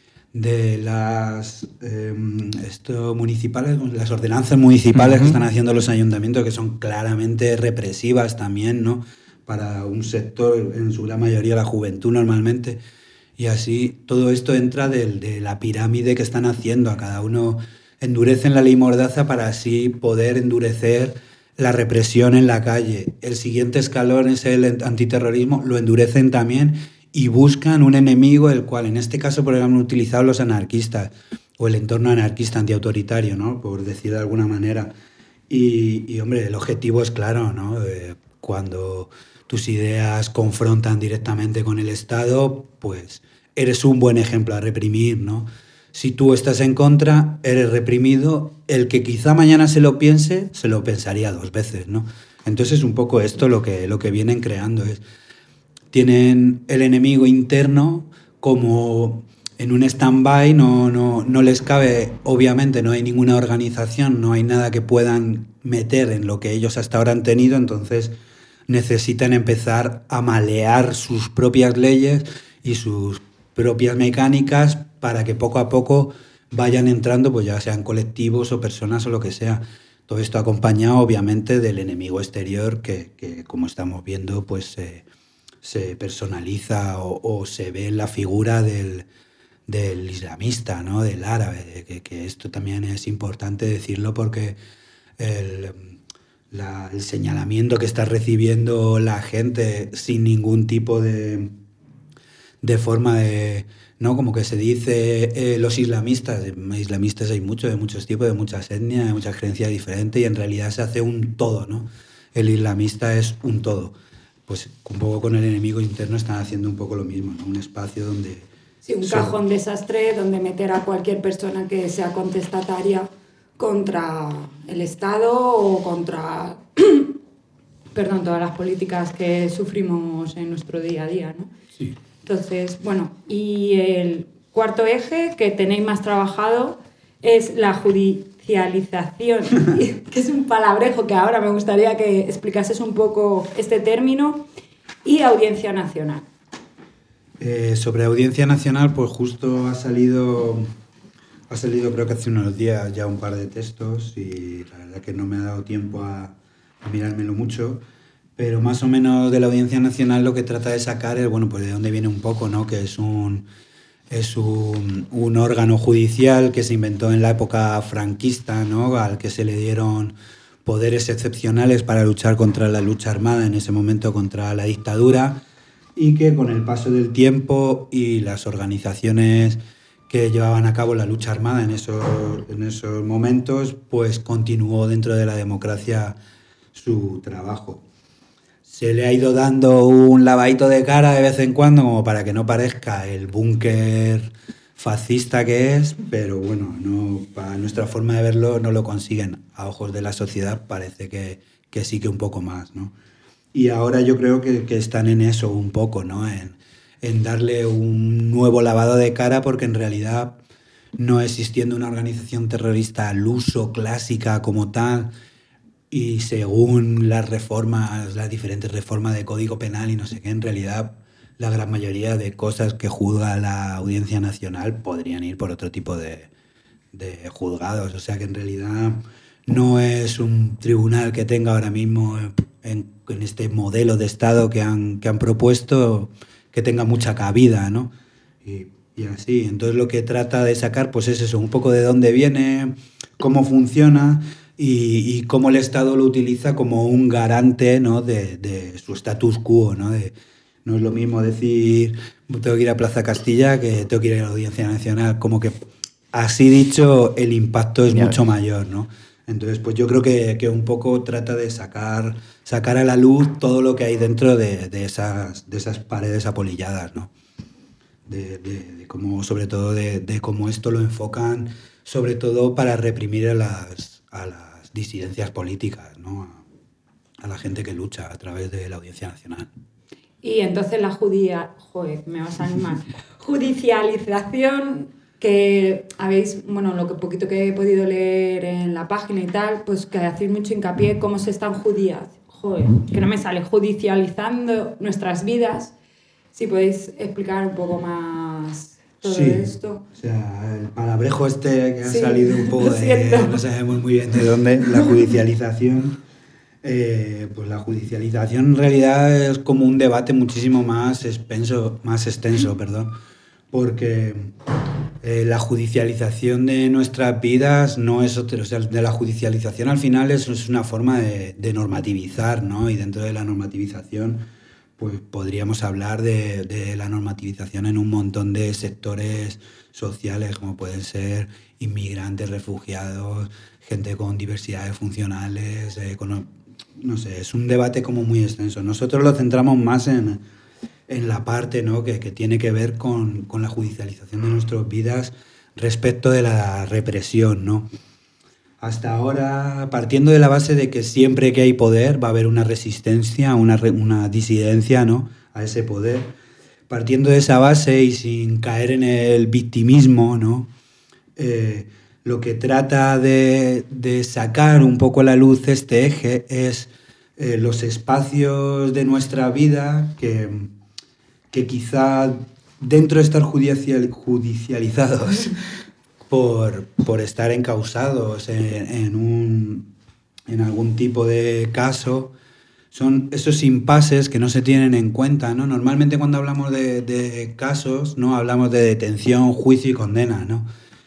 de las eh, esto, municipales, las ordenanzas municipales uh-huh. que están haciendo los ayuntamientos, que son claramente represivas también, ¿no? Para un sector, en su gran mayoría la juventud normalmente, y así todo esto entra de, de la pirámide que están haciendo. A cada uno endurecen la ley Mordaza para así poder endurecer la represión en la calle. El siguiente escalón es el antiterrorismo, lo endurecen también, y buscan un enemigo, el cual en este caso, por ejemplo, han utilizado los anarquistas o el entorno anarquista antiautoritario, ¿no? Por decir de alguna manera. Y, y hombre, el objetivo es claro, ¿no? Eh, cuando tus ideas confrontan directamente con el Estado, pues eres un buen ejemplo a reprimir, ¿no? Si tú estás en contra, eres reprimido. El que quizá mañana se lo piense, se lo pensaría dos veces, ¿no? Entonces es un poco esto lo que, lo que vienen creando, es... Tienen el enemigo interno como en un stand-by, no, no, no les cabe, obviamente no hay ninguna organización, no hay nada que puedan meter en lo que ellos hasta ahora han tenido, entonces necesitan empezar a malear sus propias leyes y sus propias mecánicas para que poco a poco vayan entrando, pues ya sean colectivos o personas o lo que sea. Todo esto acompañado obviamente del enemigo exterior que, que como estamos viendo, pues... Eh, se personaliza o, o se ve en la figura del, del islamista, ¿no? Del árabe, que, que esto también es importante decirlo porque el, la, el señalamiento que está recibiendo la gente sin ningún tipo de, de forma de... ¿no? Como que se dice eh, los islamistas, islamistas hay muchos, de muchos tipos, de muchas etnias, de muchas creencias diferentes, y en realidad se hace un todo, ¿no? El islamista es un todo. Pues un poco con el enemigo interno están haciendo un poco lo mismo, ¿no? Un espacio donde... Sí, un son... cajón desastre donde meter a cualquier persona que sea contestataria contra el Estado o contra, perdón, todas las políticas que sufrimos en nuestro día a día, ¿no? Sí. Entonces, bueno, y el cuarto eje que tenéis más trabajado es la judicialización, que es un palabrejo que ahora me gustaría que explicases un poco este término, y Audiencia Nacional. Eh, sobre Audiencia Nacional, pues justo ha salido, ha salido creo que hace unos días ya un par de textos, y la verdad que no me ha dado tiempo a, a mirármelo mucho, pero más o menos de la Audiencia Nacional lo que trata de sacar es, bueno, pues de dónde viene un poco, ¿no? Que es un... Es un, un órgano judicial que se inventó en la época franquista, ¿no? Al que se le dieron poderes excepcionales para luchar contra la lucha armada, en ese momento contra la dictadura, y que con el paso del tiempo y las organizaciones que llevaban a cabo la lucha armada en esos, en esos momentos, pues continuó dentro de la democracia su trabajo. Se le ha ido dando un lavadito de cara de vez en cuando como para que no parezca el búnker fascista que es, pero bueno, no, para nuestra forma de verlo no lo consiguen. A ojos de la sociedad parece que, que sí que un poco más, ¿no? Y ahora yo creo que, que están en eso un poco, ¿no? En, en darle un nuevo lavado de cara, porque en realidad, no existiendo una organización terrorista al uso, clásica como tal, y según las reformas, las diferentes reformas de Código Penal y no sé qué, en realidad la gran mayoría de cosas que juzga la Audiencia Nacional podrían ir por otro tipo de, de juzgados. O sea que en realidad no es un tribunal que tenga ahora mismo en, en este modelo de Estado que han, que han propuesto, que tenga mucha cabida, ¿no? Y, y así. Entonces lo que trata de sacar pues es eso, un poco de dónde viene, cómo funciona y, y cómo el Estado lo utiliza como un garante, ¿no? de, de su status quo, ¿no? De, no es lo mismo decir tengo que ir a Plaza Castilla que tengo que ir a la Audiencia Nacional. Como que así dicho el impacto es ya mucho ves. mayor, ¿no? Entonces pues yo creo que, que un poco trata de sacar, sacar a la luz todo lo que hay dentro de, de, esas, de esas paredes apolilladas, ¿no? De, de, de cómo, sobre todo de, de cómo esto lo enfocan sobre todo para reprimir a las, a las disidencias políticas, ¿no? A, a la gente que lucha a través de la Audiencia Nacional. Y entonces la judia... Joder, me vas a animar. Judicialización, que habéis, bueno, lo que poquito que he podido leer en la página y tal, pues que hacéis mucho hincapié cómo se están judias... Joder, que no me sale, judicializando nuestras vidas. Si podéis explicar un poco más todo sí, esto. O sea, el palabrejo este que ha sí, salido un poco de... No sabemos muy bien de dónde, la judicialización... Eh, pues la judicialización en realidad es como un debate muchísimo más extenso, más extenso, perdón, porque eh, la judicialización de nuestras vidas no es otro, o sea, de la judicialización al final es, es una forma de, de normativizar, ¿no? Y dentro de la normativización, pues podríamos hablar de, de la normativización en un montón de sectores sociales, como pueden ser inmigrantes, refugiados, gente con diversidades funcionales, eh, con no sé, es un debate como muy extenso. Nosotros lo centramos más en, en la parte, ¿no? que, que tiene que ver con, con la judicialización de nuestras vidas respecto de la represión, ¿no? Hasta ahora, partiendo de la base de que siempre que hay poder va a haber una resistencia, una, una disidencia, ¿no? a ese poder, partiendo de esa base y sin caer en el victimismo, ¿no? Eh, lo que trata de, de sacar un poco a la luz este eje es eh, los espacios de nuestra vida que, que quizá dentro de estar judicial, judicializados por, por estar encausados en, en, un, en algún tipo de caso, son esos impases que no se tienen en cuenta, ¿no? Normalmente cuando hablamos de, de casos, ¿no? hablamos de detención, juicio y condena, ¿no?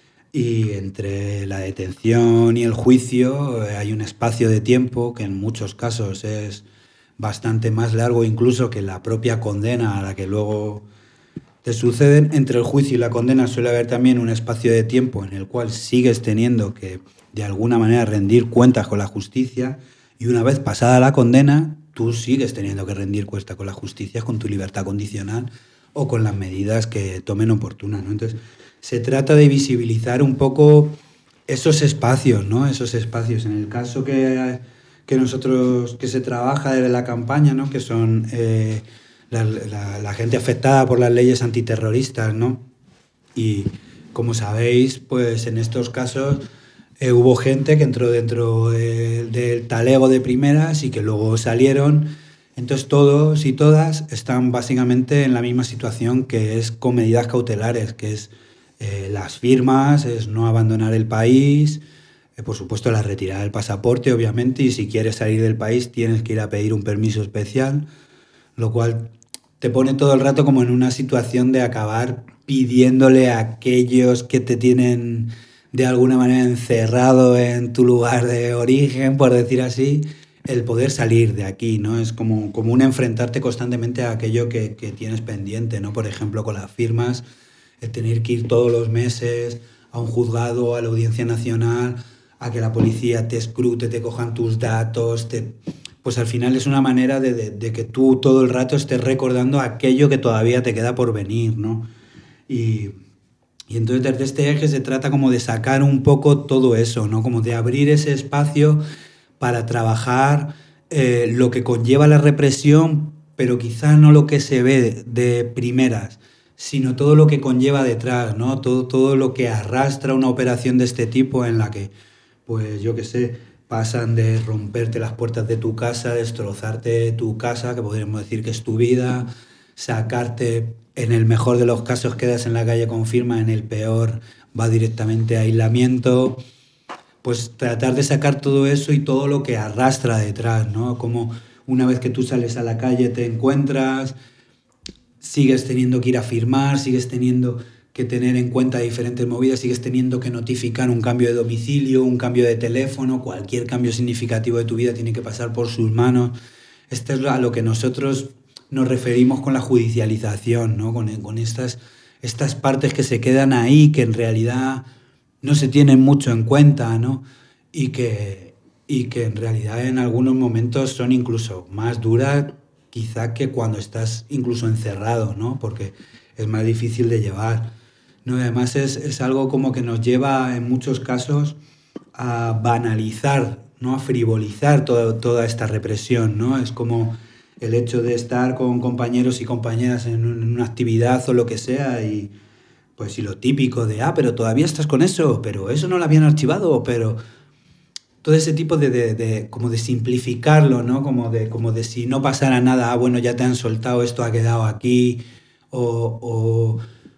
Y entre la detención y el juicio hay un espacio de tiempo que en muchos casos es bastante más largo incluso que la propia condena a la que luego te suceden. Entre el juicio y la condena suele haber también un espacio de tiempo en el cual sigues teniendo que de alguna manera rendir cuentas con la justicia, y una vez pasada la condena tú sigues teniendo que rendir cuentas con la justicia, con tu libertad condicional o con las medidas que tomen oportunas, ¿no? Entonces se trata de visibilizar un poco esos espacios, ¿no? Esos espacios. En el caso que, que nosotros, que se trabaja desde la campaña, ¿no? Que son eh, la, la, la gente afectada por las leyes antiterroristas, ¿no? Y como sabéis, pues en estos casos eh, hubo gente que entró dentro del, del talego de primeras y que luego salieron. Entonces todos y todas están básicamente en la misma situación, que es con medidas cautelares, que es Eh, las firmas, es no abandonar el país, eh, por supuesto la retirada del pasaporte, obviamente, y si quieres salir del país tienes que ir a pedir un permiso especial, lo cual te pone todo el rato como en una situación de acabar pidiéndole a aquellos que te tienen de alguna manera encerrado en tu lugar de origen, por decir así, el poder salir de aquí, ¿no? Es como, como un enfrentarte constantemente a aquello que, que tienes pendiente, ¿no? Por ejemplo, con las firmas, el tener que ir todos los meses a un juzgado, a la Audiencia Nacional, a que la policía te escrute, te cojan tus datos, te... pues al final es una manera de, de, de que tú todo el rato estés recordando aquello que todavía te queda por venir, ¿no? Y, y entonces desde este eje se trata como de sacar un poco todo eso, ¿no? Como de abrir ese espacio para trabajar eh, lo que conlleva la represión, pero quizá no lo que se ve de primeras, sino todo lo que conlleva detrás, ¿no? Todo, todo lo que arrastra una operación de este tipo en la que, pues yo qué sé, pasan de romperte las puertas de tu casa, destrozarte tu casa, que podríamos decir que es tu vida, sacarte, en el mejor de los casos quedas en la calle con firma, en el peor va directamente a aislamiento. Pues tratar de sacar todo eso y todo lo que arrastra detrás, ¿no? Como una vez que tú sales a la calle te encuentras, sigues teniendo que ir a firmar, sigues teniendo que tener en cuenta diferentes movidas, sigues teniendo que notificar un cambio de domicilio, un cambio de teléfono, cualquier cambio significativo de tu vida tiene que pasar por sus manos. Esto es a lo que nosotros nos referimos con la judicialización, ¿no? Con, con estas, estas partes que se quedan ahí, que en realidad no se tienen mucho en cuenta, ¿no? Y que, y que en realidad en algunos momentos son incluso más duras quizá que cuando estás incluso encerrado, ¿no? Porque es más difícil de llevar, ¿no? Además es, es algo como que nos lleva en muchos casos a banalizar, ¿no? A frivolizar todo, toda esta represión, ¿no? Es como el hecho de estar con compañeros y compañeras en, un, en una actividad o lo que sea y pues y lo típico de, ah, pero todavía estás con eso, pero eso no lo habían archivado, pero todo ese tipo de, de, de como de simplificarlo, ¿no? Como de, como de si no pasara nada, ah, bueno, ya te han soltado, esto ha quedado aquí, o, o,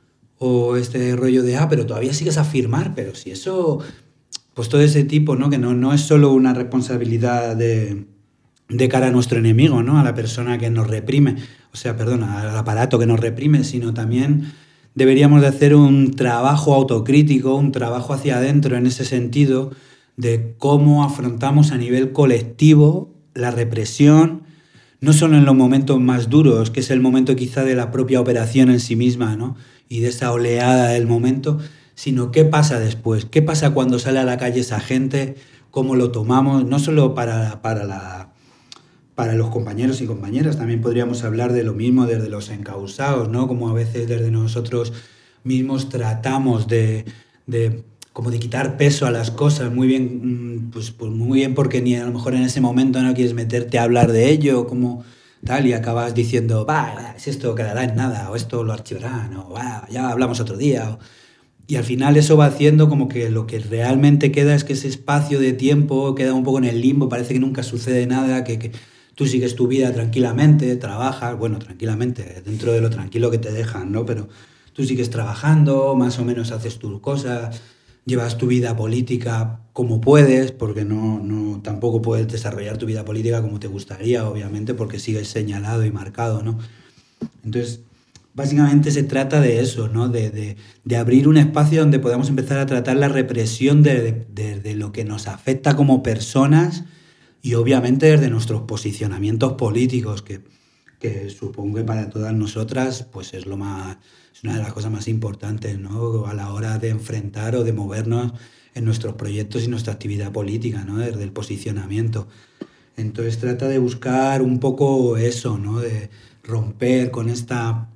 o este rollo de, ah, pero todavía sigues a firmar, pero si eso, pues todo ese tipo, ¿no? Que no, no es solo una responsabilidad de, de cara a nuestro enemigo, ¿no? A la persona que nos reprime, o sea, perdona, al aparato que nos reprime, sino también deberíamos de hacer un trabajo autocrítico, un trabajo hacia adentro en ese sentido, de cómo afrontamos a nivel colectivo la represión, no solo en los momentos más duros, que es el momento quizá de la propia operación en sí misma, ¿no? Y de esa oleada del momento, sino qué pasa después, qué pasa cuando sale a la calle esa gente, cómo lo tomamos, no solo para, para, la, para los compañeros y compañeras, también podríamos hablar de lo mismo desde los encausados, ¿no? Como a veces desde nosotros mismos tratamos de... de como de quitar peso a las cosas, muy bien, pues, pues muy bien porque ni a lo mejor en ese momento no quieres meterte a hablar de ello, como tal, y acabas diciendo, va, si esto quedará en nada, o esto lo archivarán, o va, ya hablamos otro día, o... y al final eso va haciendo como que lo que realmente queda es que ese espacio de tiempo queda un poco en el limbo, parece que nunca sucede nada, que, que tú sigues tu vida tranquilamente, trabajas, bueno, tranquilamente, dentro de lo tranquilo que te dejan, ¿no? Pero tú sigues trabajando, más o menos haces tus cosas, llevas tu vida política como puedes, porque no, no, tampoco puedes desarrollar tu vida política como te gustaría, obviamente, porque sigues señalado y marcado, ¿no? Entonces, básicamente se trata de eso, ¿no? De, de, de abrir un espacio donde podamos empezar a tratar la represión de, de, de, de lo que nos afecta como personas y obviamente desde nuestros posicionamientos políticos, que, que supongo que para todas nosotras pues es lo más... es una de las cosas más importantes, ¿no? A la hora de enfrentar o de movernos en nuestros proyectos y nuestra actividad política, ¿no? Desde el posicionamiento. Entonces trata de buscar un poco eso, ¿no? De romper con esta,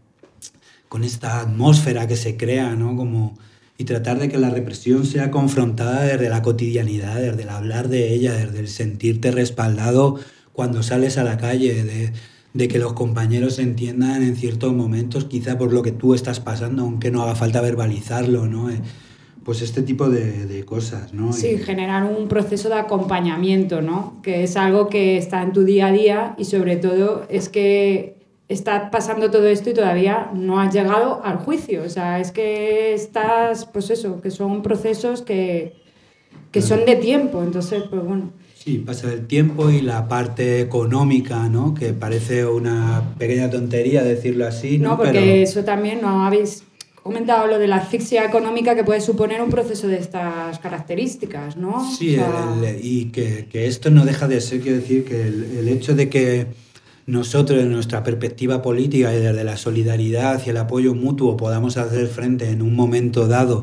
con esta atmósfera que se crea, ¿no? Como, y tratar de que la represión sea confrontada desde la cotidianidad, desde el hablar de ella, desde el sentirte respaldado cuando sales a la calle, de... de que los compañeros entiendan en ciertos momentos, quizá por lo que tú estás pasando, aunque no haga falta verbalizarlo, ¿no? Eh, pues este tipo de, de cosas, ¿no? Sí, y... generar un proceso de acompañamiento, ¿no? Que es algo que está en tu día a día y sobre todo es que está pasando todo esto y todavía no has llegado al juicio. O sea, es que estás, pues eso, que son procesos que, que son de tiempo. Entonces, pues bueno... Sí, pasa el tiempo y la parte económica, ¿no? Que parece una pequeña tontería decirlo así, ¿no? No, porque Pero... eso también no habéis comentado, lo de la asfixia económica que puede suponer un proceso de estas características, ¿no? Sí, o sea... el, el, y que, que esto no deja de ser, quiero decir, que el, el hecho de que nosotros, en nuestra perspectiva política y desde la solidaridad y el apoyo mutuo, podamos hacer frente en un momento dado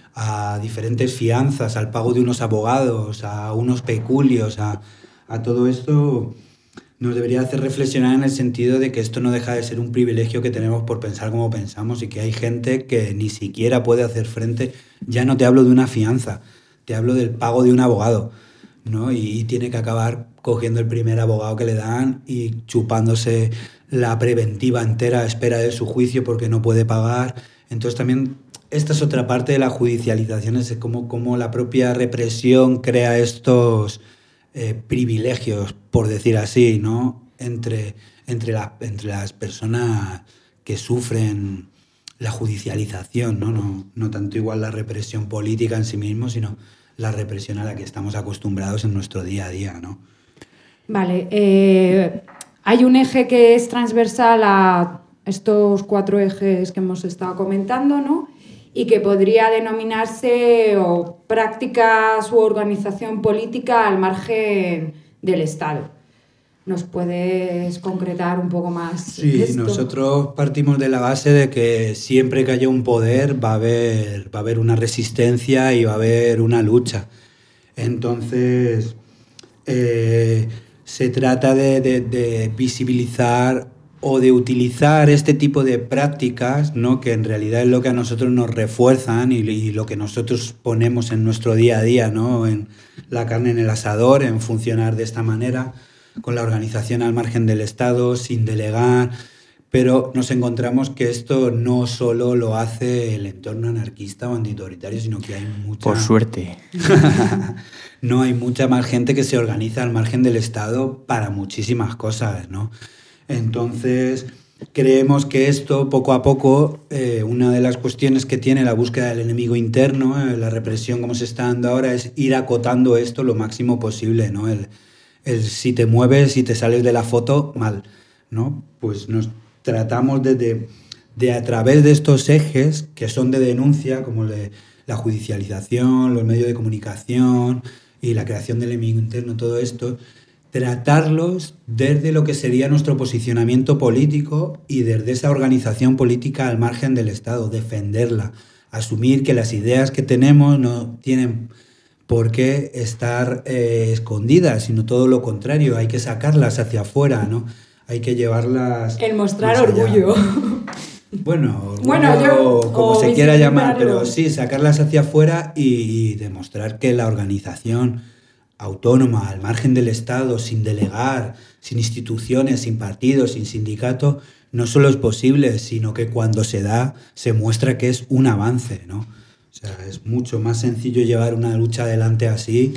a diferentes fianzas, al pago de unos abogados, a unos peculios, a, a todo esto, nos debería hacer reflexionar en el sentido de que esto no deja de ser un privilegio que tenemos por pensar como pensamos y que hay gente que ni siquiera puede hacer frente. Ya no te hablo de una fianza, te hablo del pago de un abogado, ¿no? Y, y tiene que acabar cogiendo el primer abogado que le dan y chupándose la preventiva entera a espera de su juicio porque no puede pagar. Entonces también esta es otra parte de la judicialización, es como, como la propia represión crea estos eh, privilegios, por decir así, ¿no? Entre, entre, la, entre las personas que sufren la judicialización, ¿no? No, no tanto igual la represión política en sí mismo, sino la represión a la que estamos acostumbrados en nuestro día a día, ¿no? Vale, eh, hay un eje que es transversal a estos cuatro ejes que hemos estado comentando, ¿no? Y que podría denominarse o prácticas u organización política al margen del Estado. ¿Nos puedes concretar un poco más? Sí, esto? Nosotros partimos de la base de que siempre que haya un poder va a haber, va a haber una resistencia y va a haber una lucha. Entonces, eh, se trata de, de, de visibilizar o de utilizar este tipo de prácticas, ¿no? Que en realidad es lo que a nosotros nos refuerzan y, y lo que nosotros ponemos en nuestro día a día, ¿no? En la carne en el asador, en funcionar de esta manera, con la organización al margen del Estado, sin delegar, pero nos encontramos que esto no solo lo hace el entorno anarquista o antiautoritario, sino que hay mucha... Por suerte. No, hay mucha más gente que se organiza al margen del Estado para muchísimas cosas, ¿no? Entonces, creemos que esto, poco a poco, eh, una de las cuestiones que tiene la búsqueda del enemigo interno, eh, la represión como se está dando ahora, es ir acotando esto lo máximo posible, ¿no? El, el si te mueves y te sales de la foto, mal, ¿no? Pues nos tratamos de, de, de a través de estos ejes que son de denuncia, como de la judicialización, los medios de comunicación y la creación del enemigo interno, todo esto, tratarlos desde lo que sería nuestro posicionamiento político y desde esa organización política al margen del Estado, defenderla, asumir que las ideas que tenemos no tienen por qué estar eh, escondidas, sino todo lo contrario, hay que sacarlas hacia afuera, ¿no? Hay que llevarlas... El mostrar orgullo. Bueno, orgullo, bueno yo, como se quiera llamar, pero sí, sacarlas hacia afuera y, y demostrar que la organización autónoma, al margen del Estado, sin delegar, sin instituciones, sin partidos, sin sindicatos, no solo es posible, sino que cuando se da, se muestra que es un avance, ¿no? O sea, es mucho más sencillo llevar una lucha adelante así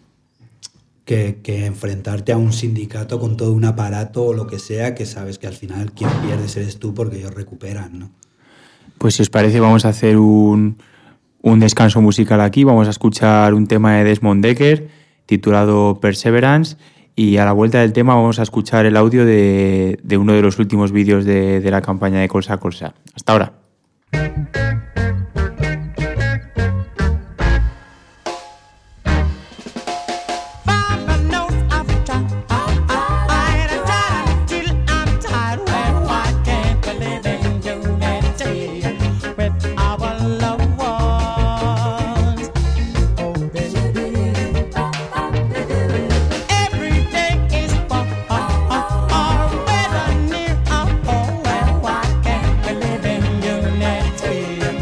que, que enfrentarte a un sindicato con todo un aparato o lo que sea, que sabes que al final quien pierdes eres tú porque ellos recuperan, ¿no? Pues si os parece vamos a hacer un, un descanso musical aquí, vamos a escuchar un tema de Desmond Dekker titulado Perseverance, y a la vuelta del tema vamos a escuchar el audio de, de uno de los últimos vídeos de, de la campaña de Colsa Colsa. Hasta ahora. Yeah.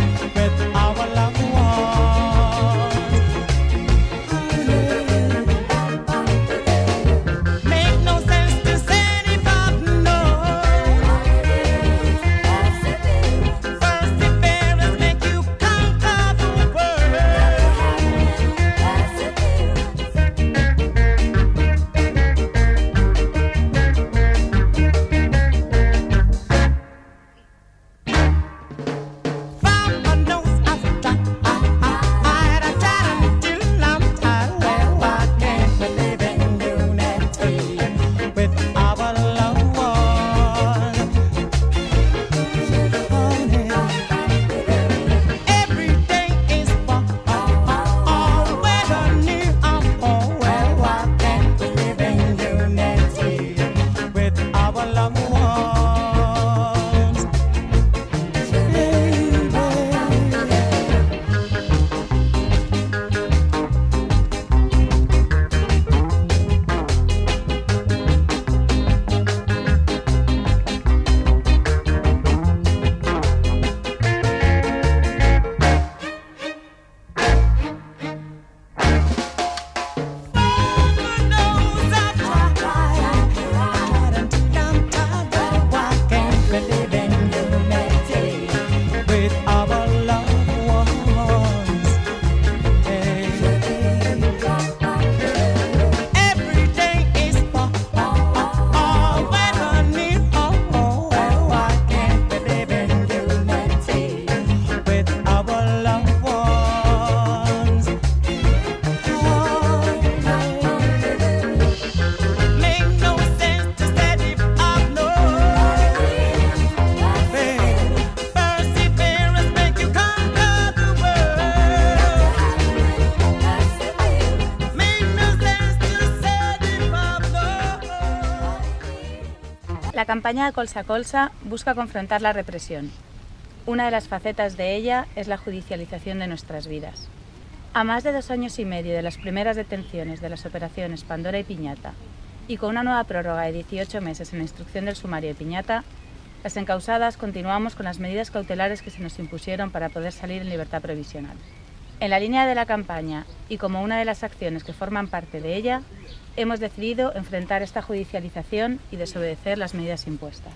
La campaña de Colsa a Colsa busca confrontar la represión. Una de las facetas de ella es la judicialización de nuestras vidas. A más de dos años y medio de las primeras detenciones de las operaciones Pandora y Piñata, y con una nueva prórroga de dieciocho meses en la instrucción del sumario de Piñata, las encausadas continuamos con las medidas cautelares que se nos impusieron para poder salir en libertad provisional. En la línea de la campaña y como una de las acciones que forman parte de ella, hemos decidido enfrentar esta judicialización y desobedecer las medidas impuestas.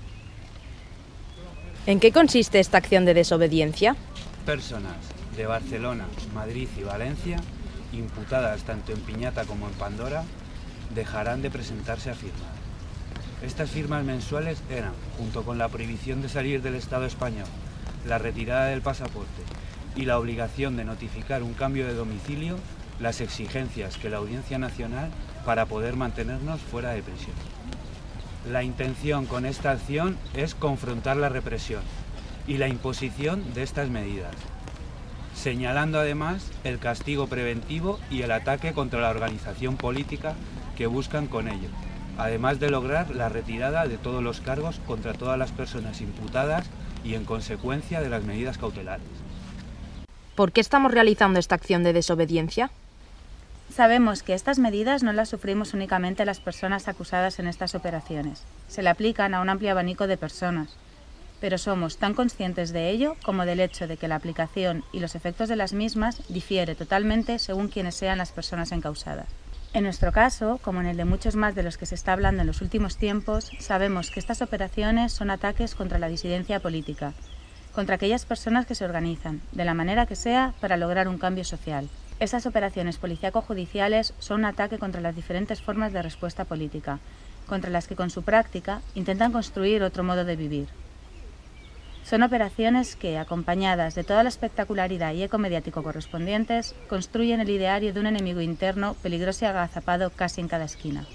¿En qué consiste esta acción de desobediencia? Personas de Barcelona, Madrid y Valencia, imputadas tanto en Piñata como en Pandora, dejarán de presentarse a firmar. Estas firmas mensuales eran, junto con la prohibición de salir del Estado español, la retirada del pasaporte y la obligación de notificar un cambio de domicilio, las exigencias que la Audiencia Nacional para poder mantenernos fuera de prisión. La intención con esta acción es confrontar la represión y la imposición de estas medidas, señalando además el castigo preventivo y el ataque contra la organización política que buscan con ello, además de lograr la retirada de todos los cargos contra todas las personas imputadas y en consecuencia de las medidas cautelares. ¿Por qué estamos realizando esta acción de desobediencia? Sabemos que estas medidas no las sufrimos únicamente las personas acusadas en estas operaciones. Se le aplican a un amplio abanico de personas, pero somos tan conscientes de ello como del hecho de que la aplicación y los efectos de las mismas difiere totalmente según quienes sean las personas encausadas. En nuestro caso, como en el de muchos más de los que se está hablando en los últimos tiempos, sabemos que estas operaciones son ataques contra la disidencia política, contra aquellas personas que se organizan, de la manera que sea, para lograr un cambio social. Esas operaciones policíaco-judiciales son un ataque contra las diferentes formas de respuesta política, contra las que con su práctica intentan construir otro modo de vivir. Son operaciones que, acompañadas de toda la espectacularidad y eco mediático correspondientes, construyen el ideario de un enemigo interno peligroso y agazapado casi en cada esquina.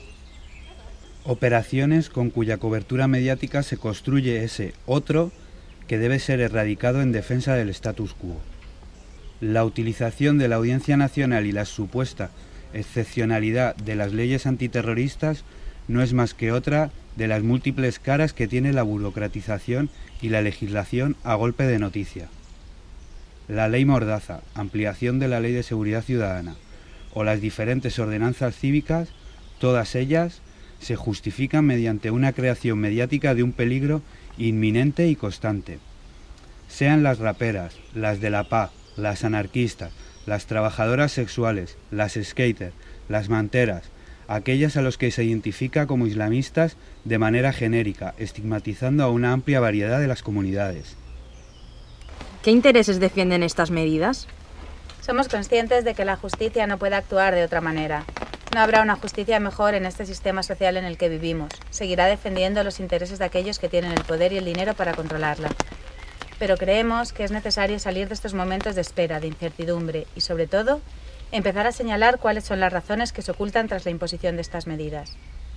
Operaciones con cuya cobertura mediática se construye ese otro que debe ser erradicado en defensa del status quo. La utilización de la Audiencia Nacional y la supuesta excepcionalidad de las leyes antiterroristas no es más que otra de las múltiples caras que tiene la burocratización y la legislación a golpe de noticia. La ley Mordaza, ampliación de la Ley de Seguridad Ciudadana o las diferentes ordenanzas cívicas, todas ellas se justifican mediante una creación mediática de un peligro inminente y constante. Sean las raperas, las de la paz, las anarquistas, las trabajadoras sexuales, las skaters, las manteras, aquellas a los que se identifica como islamistas de manera genérica, estigmatizando a una amplia variedad de las comunidades. ¿Qué intereses defienden estas medidas? Somos conscientes de que la justicia no puede actuar de otra manera. No habrá una justicia mejor en este sistema social en el que vivimos. Seguirá defendiendo los intereses de aquellos que tienen el poder y el dinero para controlarla. Pero creemos que es necesario salir de estos momentos de espera, de incertidumbre y, sobre todo, empezar a señalar cuáles son las razones que se ocultan tras la imposición de estas medidas.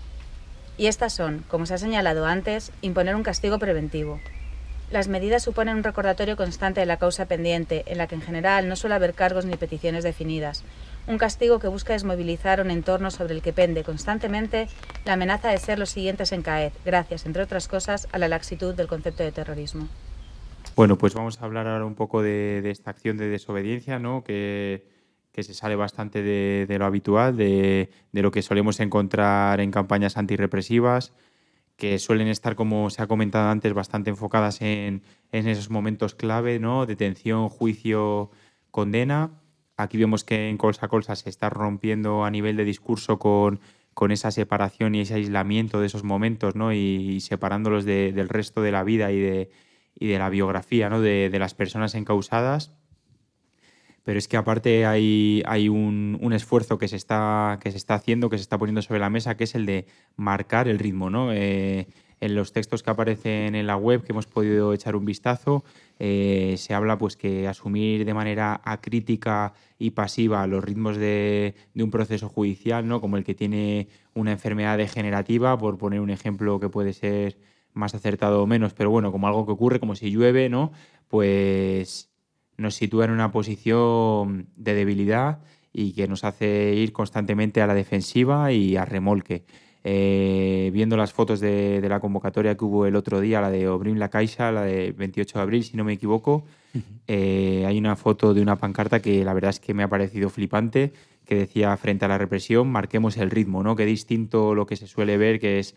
Y estas son, como se ha señalado antes, imponer un castigo preventivo. Las medidas suponen un recordatorio constante de la causa pendiente, en la que en general no suele haber cargos ni peticiones definidas. Un castigo que busca desmovilizar un entorno sobre el que pende constantemente la amenaza de ser los siguientes en caer, gracias, entre otras cosas, a la laxitud del concepto de terrorismo. Bueno, pues vamos a hablar ahora un poco de, de esta acción de desobediencia, ¿no? que, que se sale bastante de, de lo habitual, de, de lo que solemos encontrar en campañas antirrepresivas, que suelen estar, como se ha comentado antes, bastante enfocadas en, en esos momentos clave, ¿no? Detención, juicio, condena. Aquí vemos que en Colsa a Colsa se está rompiendo a nivel de discurso con, con esa separación y ese aislamiento de esos momentos, ¿no? y, y separándolos de, del resto de la vida y de y de la biografía, ¿no? de, de las personas encausadas. Pero es que aparte hay, hay un, un esfuerzo que se, está, que se está haciendo, que se está poniendo sobre la mesa, que es el de marcar el ritmo, ¿no? Eh, en los textos que aparecen en la web, que hemos podido echar un vistazo, eh, se habla pues que asumir de manera acrítica y pasiva los ritmos de, de un proceso judicial, ¿no? Como el que tiene una enfermedad degenerativa, por poner un ejemplo que puede ser más acertado o menos, pero bueno, como algo que ocurre, como si llueve, ¿no? Pues nos sitúa en una posición de debilidad y que nos hace ir constantemente a la defensiva y a remolque. Eh, viendo las fotos de, de la convocatoria que hubo el otro día, la de Obrim la Caixa, la de veintiocho de abril, si no me equivoco, uh-huh. eh, hay una foto de una pancarta que la verdad es que me ha parecido flipante, que decía: frente a la represión, marquemos el ritmo, ¿no? Qué distinto lo que se suele ver, que es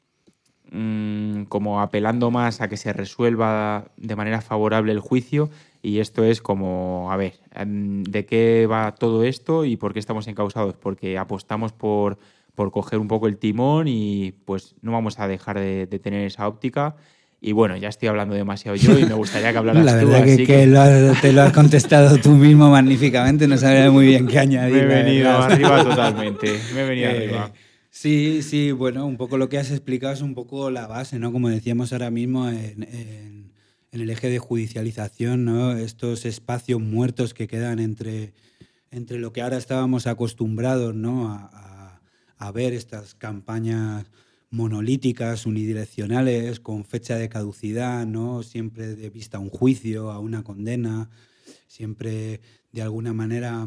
mmm, como apelando más a que se resuelva de manera favorable el juicio, y esto es como, a ver, ¿de qué va todo esto y por qué estamos encausados? Porque apostamos por... por coger un poco el timón y pues no vamos a dejar de, de tener esa óptica. Y bueno, ya estoy hablando demasiado yo y me gustaría que hablaras tú. La verdad tú, que, así que, que... Lo has, te lo has contestado tú mismo magníficamente, no sabía muy bien qué añadir. Me he venido arriba totalmente, me he venido eh, arriba. Sí, sí, bueno, un poco lo que has explicado es un poco la base, ¿no? Como decíamos ahora mismo en, en, en el eje de judicialización, ¿no? Estos espacios muertos que quedan entre, entre lo que ahora estábamos acostumbrados, ¿no? a, a a ver estas campañas monolíticas, unidireccionales, con fecha de caducidad, ¿no? Siempre de vista a un juicio, a una condena, siempre de alguna manera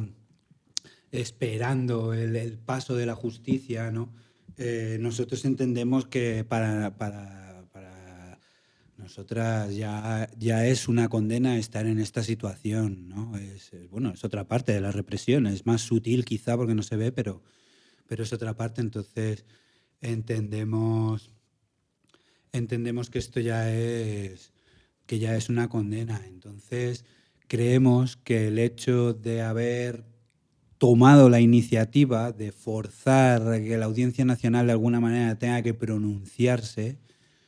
esperando el, el paso de la justicia, ¿no? Eh, nosotros entendemos que para, para, para nosotras ya, ya es una condena estar en esta situación, ¿no? Es, bueno, es otra parte de la represión, es más sutil quizá porque no se ve, pero... pero es otra parte. Entonces entendemos entendemos que esto ya es que ya es una condena. Entonces creemos que el hecho de haber tomado la iniciativa de forzar que la Audiencia Nacional de alguna manera tenga que pronunciarse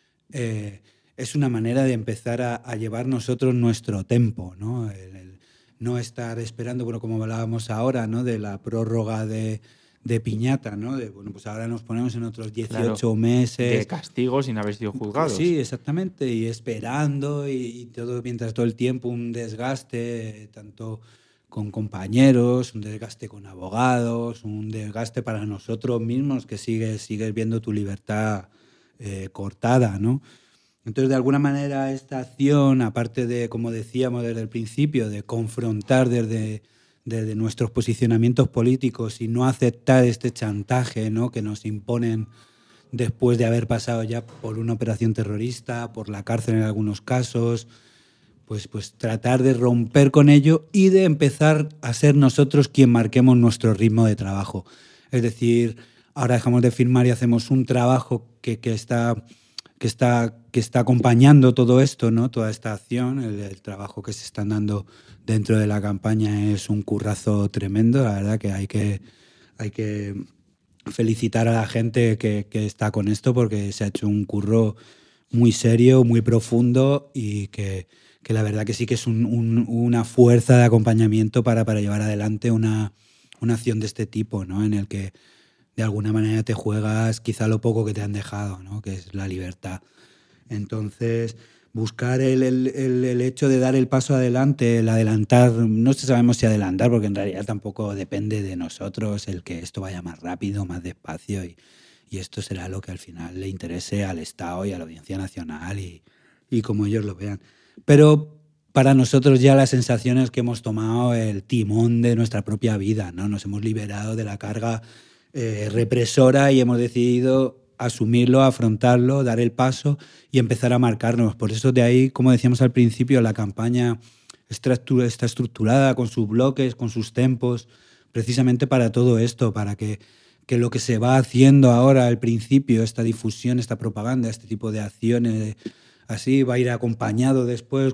eh, es una manera de empezar a, a llevar nosotros nuestro tempo, ¿no? El, el no estar esperando, bueno, como hablábamos ahora, ¿no? De la prórroga de de piñata, ¿no? De, bueno, pues ahora nos ponemos en otros dieciocho claro, meses. De castigo sin haber sido juzgados. Sí, exactamente, y esperando y, y todo, mientras todo el tiempo un desgaste, tanto con compañeros, un desgaste con abogados, un desgaste para nosotros mismos, que sigues, sigues viendo tu libertad eh, cortada, ¿no? Entonces, de alguna manera, esta acción, aparte de, como decíamos desde el principio, de confrontar desde... desde nuestros posicionamientos políticos y no aceptar este chantaje, ¿no? Que nos imponen después de haber pasado ya por una operación terrorista, por la cárcel en algunos casos, pues, pues tratar de romper con ello y de empezar a ser nosotros quien marquemos nuestro ritmo de trabajo. Es decir, ahora dejamos de firmar y hacemos un trabajo que, que está... que está, que está acompañando todo esto, ¿no? Toda esta acción, el, el trabajo que se están dando dentro de la campaña es un currazo tremendo, la verdad que hay que, hay que felicitar a la gente que, que está con esto porque se ha hecho un curro muy serio, muy profundo y que, que la verdad que sí que es un, un, una fuerza de acompañamiento para, para llevar adelante una, una acción de este tipo, ¿no? En el que de alguna manera te juegas quizá lo poco que te han dejado, ¿no? Que es la libertad. Entonces, buscar el, el, el, el hecho de dar el paso adelante, el adelantar, no sabemos si adelantar, porque en realidad tampoco depende de nosotros el que esto vaya más rápido, más despacio, y, y esto será lo que al final le interese al Estado y a la Audiencia Nacional y, y como ellos lo vean. Pero para nosotros ya la sensación es que hemos tomado el timón de nuestra propia vida, ¿no? Nos hemos liberado de la carga Eh, represora y hemos decidido asumirlo, afrontarlo, dar el paso y empezar a marcarnos. Por eso de ahí, como decíamos al principio, la campaña está estructurada con sus bloques, con sus tempos, precisamente para todo esto, para que, que lo que se va haciendo ahora al principio, esta difusión, esta propaganda, este tipo de acciones, así va a ir acompañado después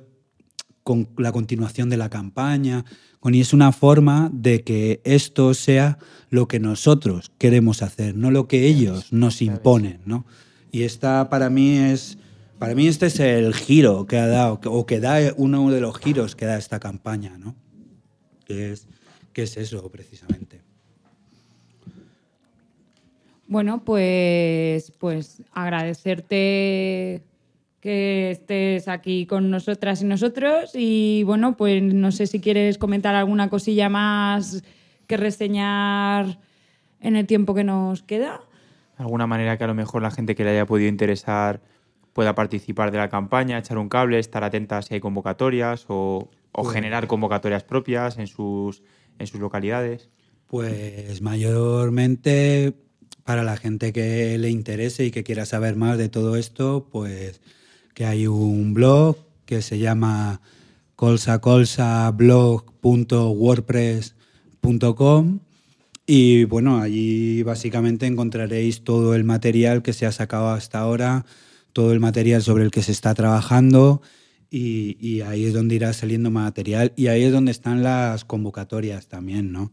con la continuación de la campaña, y es una forma de que esto sea lo que nosotros queremos hacer, no lo que ellos nos imponen, ¿no? Y esta para mí es, para mí este es el giro que ha dado, o que da uno de los giros que da esta campaña, ¿no? Que es, que es eso, precisamente. Bueno, pues, pues agradecerte que estés aquí con nosotras y nosotros y bueno, pues no sé si quieres comentar alguna cosilla más que reseñar en el tiempo que nos queda. ¿Alguna manera que a lo mejor la gente que le haya podido interesar pueda participar de la campaña, echar un cable, estar atenta si hay convocatorias o, o pues, generar convocatorias propias en sus, en sus localidades? Pues mayormente para la gente que le interese y que quiera saber más de todo esto, pues que hay un blog que se llama colsacolsablog punto wordpress punto com y bueno, allí básicamente encontraréis todo el material que se ha sacado hasta ahora, todo el material sobre el que se está trabajando y, y ahí es donde irá saliendo material y ahí es donde están las convocatorias también, ¿no?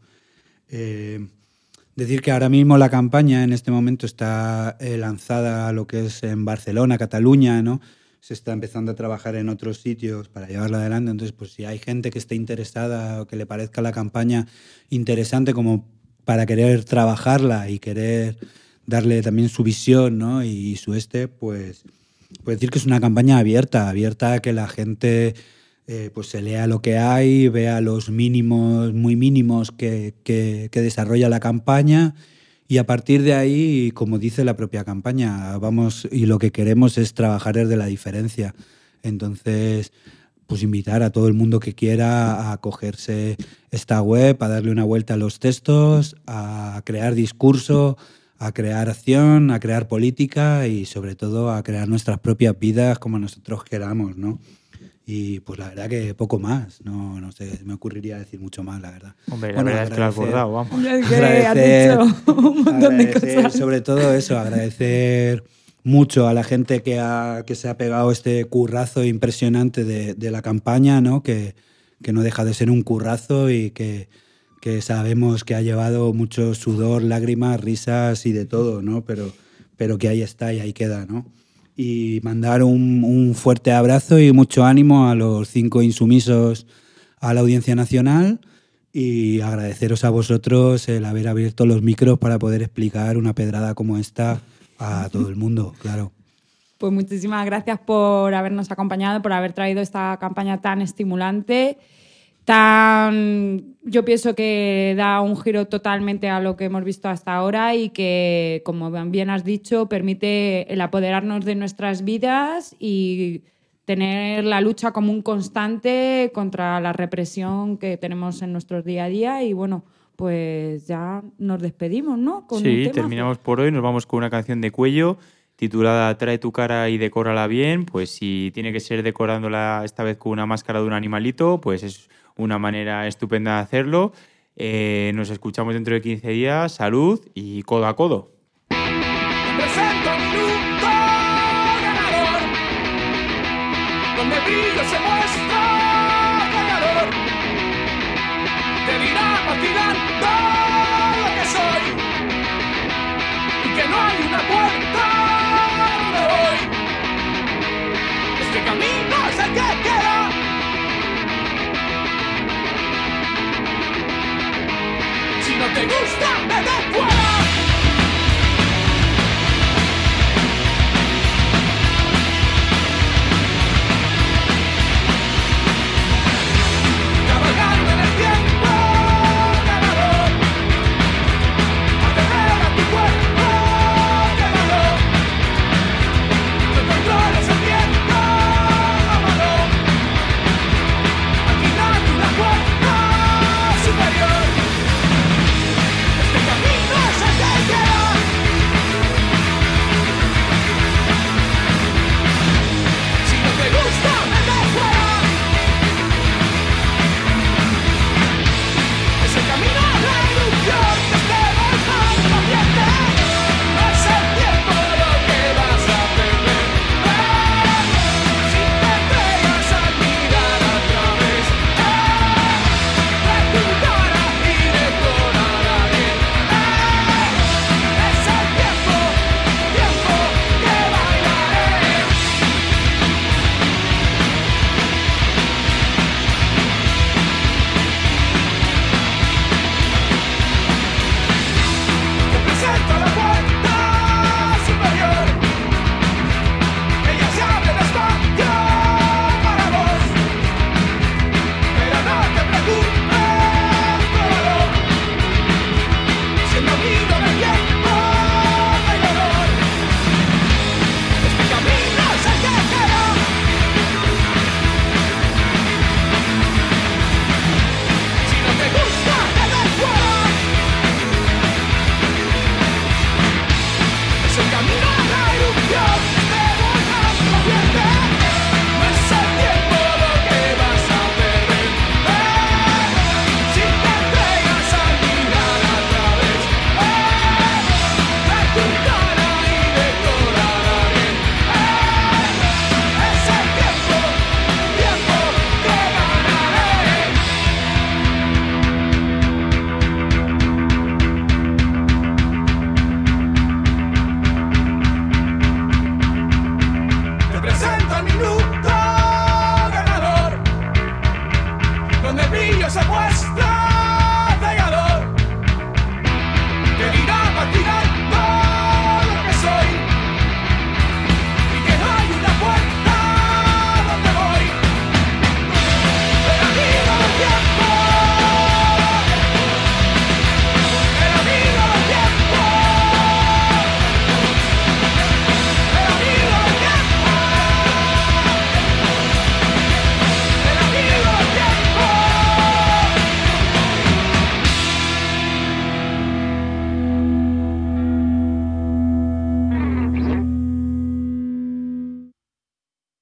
Eh, decir que ahora mismo la campaña en este momento está eh, lanzada a lo que es en Barcelona, Cataluña, ¿no? Se está empezando a trabajar en otros sitios para llevarla adelante. Entonces, pues si hay gente que esté interesada o que le parezca la campaña interesante como para querer trabajarla y querer darle también su visión, ¿no? y su este, pues, pues decir que es una campaña abierta, abierta a que la gente eh, pues se lea lo que hay, vea los mínimos, muy mínimos que, que, que desarrolla la campaña. Y a partir de ahí, como dice la propia campaña, vamos y lo que queremos es trabajar desde la diferencia. Entonces, pues invitar a todo el mundo que quiera a cogerse esta web, a darle una vuelta a los textos, a crear discurso, a crear acción, a crear política y sobre todo a crear nuestras propias vidas como nosotros queramos, ¿no? Y pues la verdad que poco más, no, no sé, me ocurriría decir mucho más, la verdad. Hombre, la bueno, verdad es que lo has bordado, vamos. Agradecer, has dicho un montón de cosas. Sobre todo eso, agradecer mucho a la gente que, ha, que se ha pegado este currazo impresionante de, de la campaña, ¿no? Que, que no deja de ser un currazo y que, que sabemos que ha llevado mucho sudor, lágrimas, risas y de todo, ¿no? Pero, pero que ahí está y ahí queda, ¿no? Y mandar un, un fuerte abrazo y mucho ánimo a los cinco insumisos a la Audiencia Nacional y agradeceros a vosotros el haber abierto los micros para poder explicar una pedrada como esta a todo el mundo, claro. Pues muchísimas gracias por habernos acompañado, por haber traído esta campaña tan estimulante, tan, yo pienso que da un giro totalmente a lo que hemos visto hasta ahora y que, como bien has dicho, permite el apoderarnos de nuestras vidas y tener la lucha como un constante contra la represión que tenemos en nuestro día a día y bueno, pues ya nos despedimos, ¿no? Con sí, un terminamos por hoy, nos vamos con una canción de Cuello titulada Trae tu cara y decórala bien, pues si tiene que ser decorándola esta vez con una máscara de un animalito, pues es una manera estupenda de hacerlo. Eh, nos escuchamos dentro de quince días, salud y codo a codo. Presento minuto ganador, donde brillo se muestra ganador, te dirá vacilando lo que soy, y que no hay una puerta donde voy, este camino es el que queda, si no te gusta, vete fuera. Este camino es el que brillo se muestra.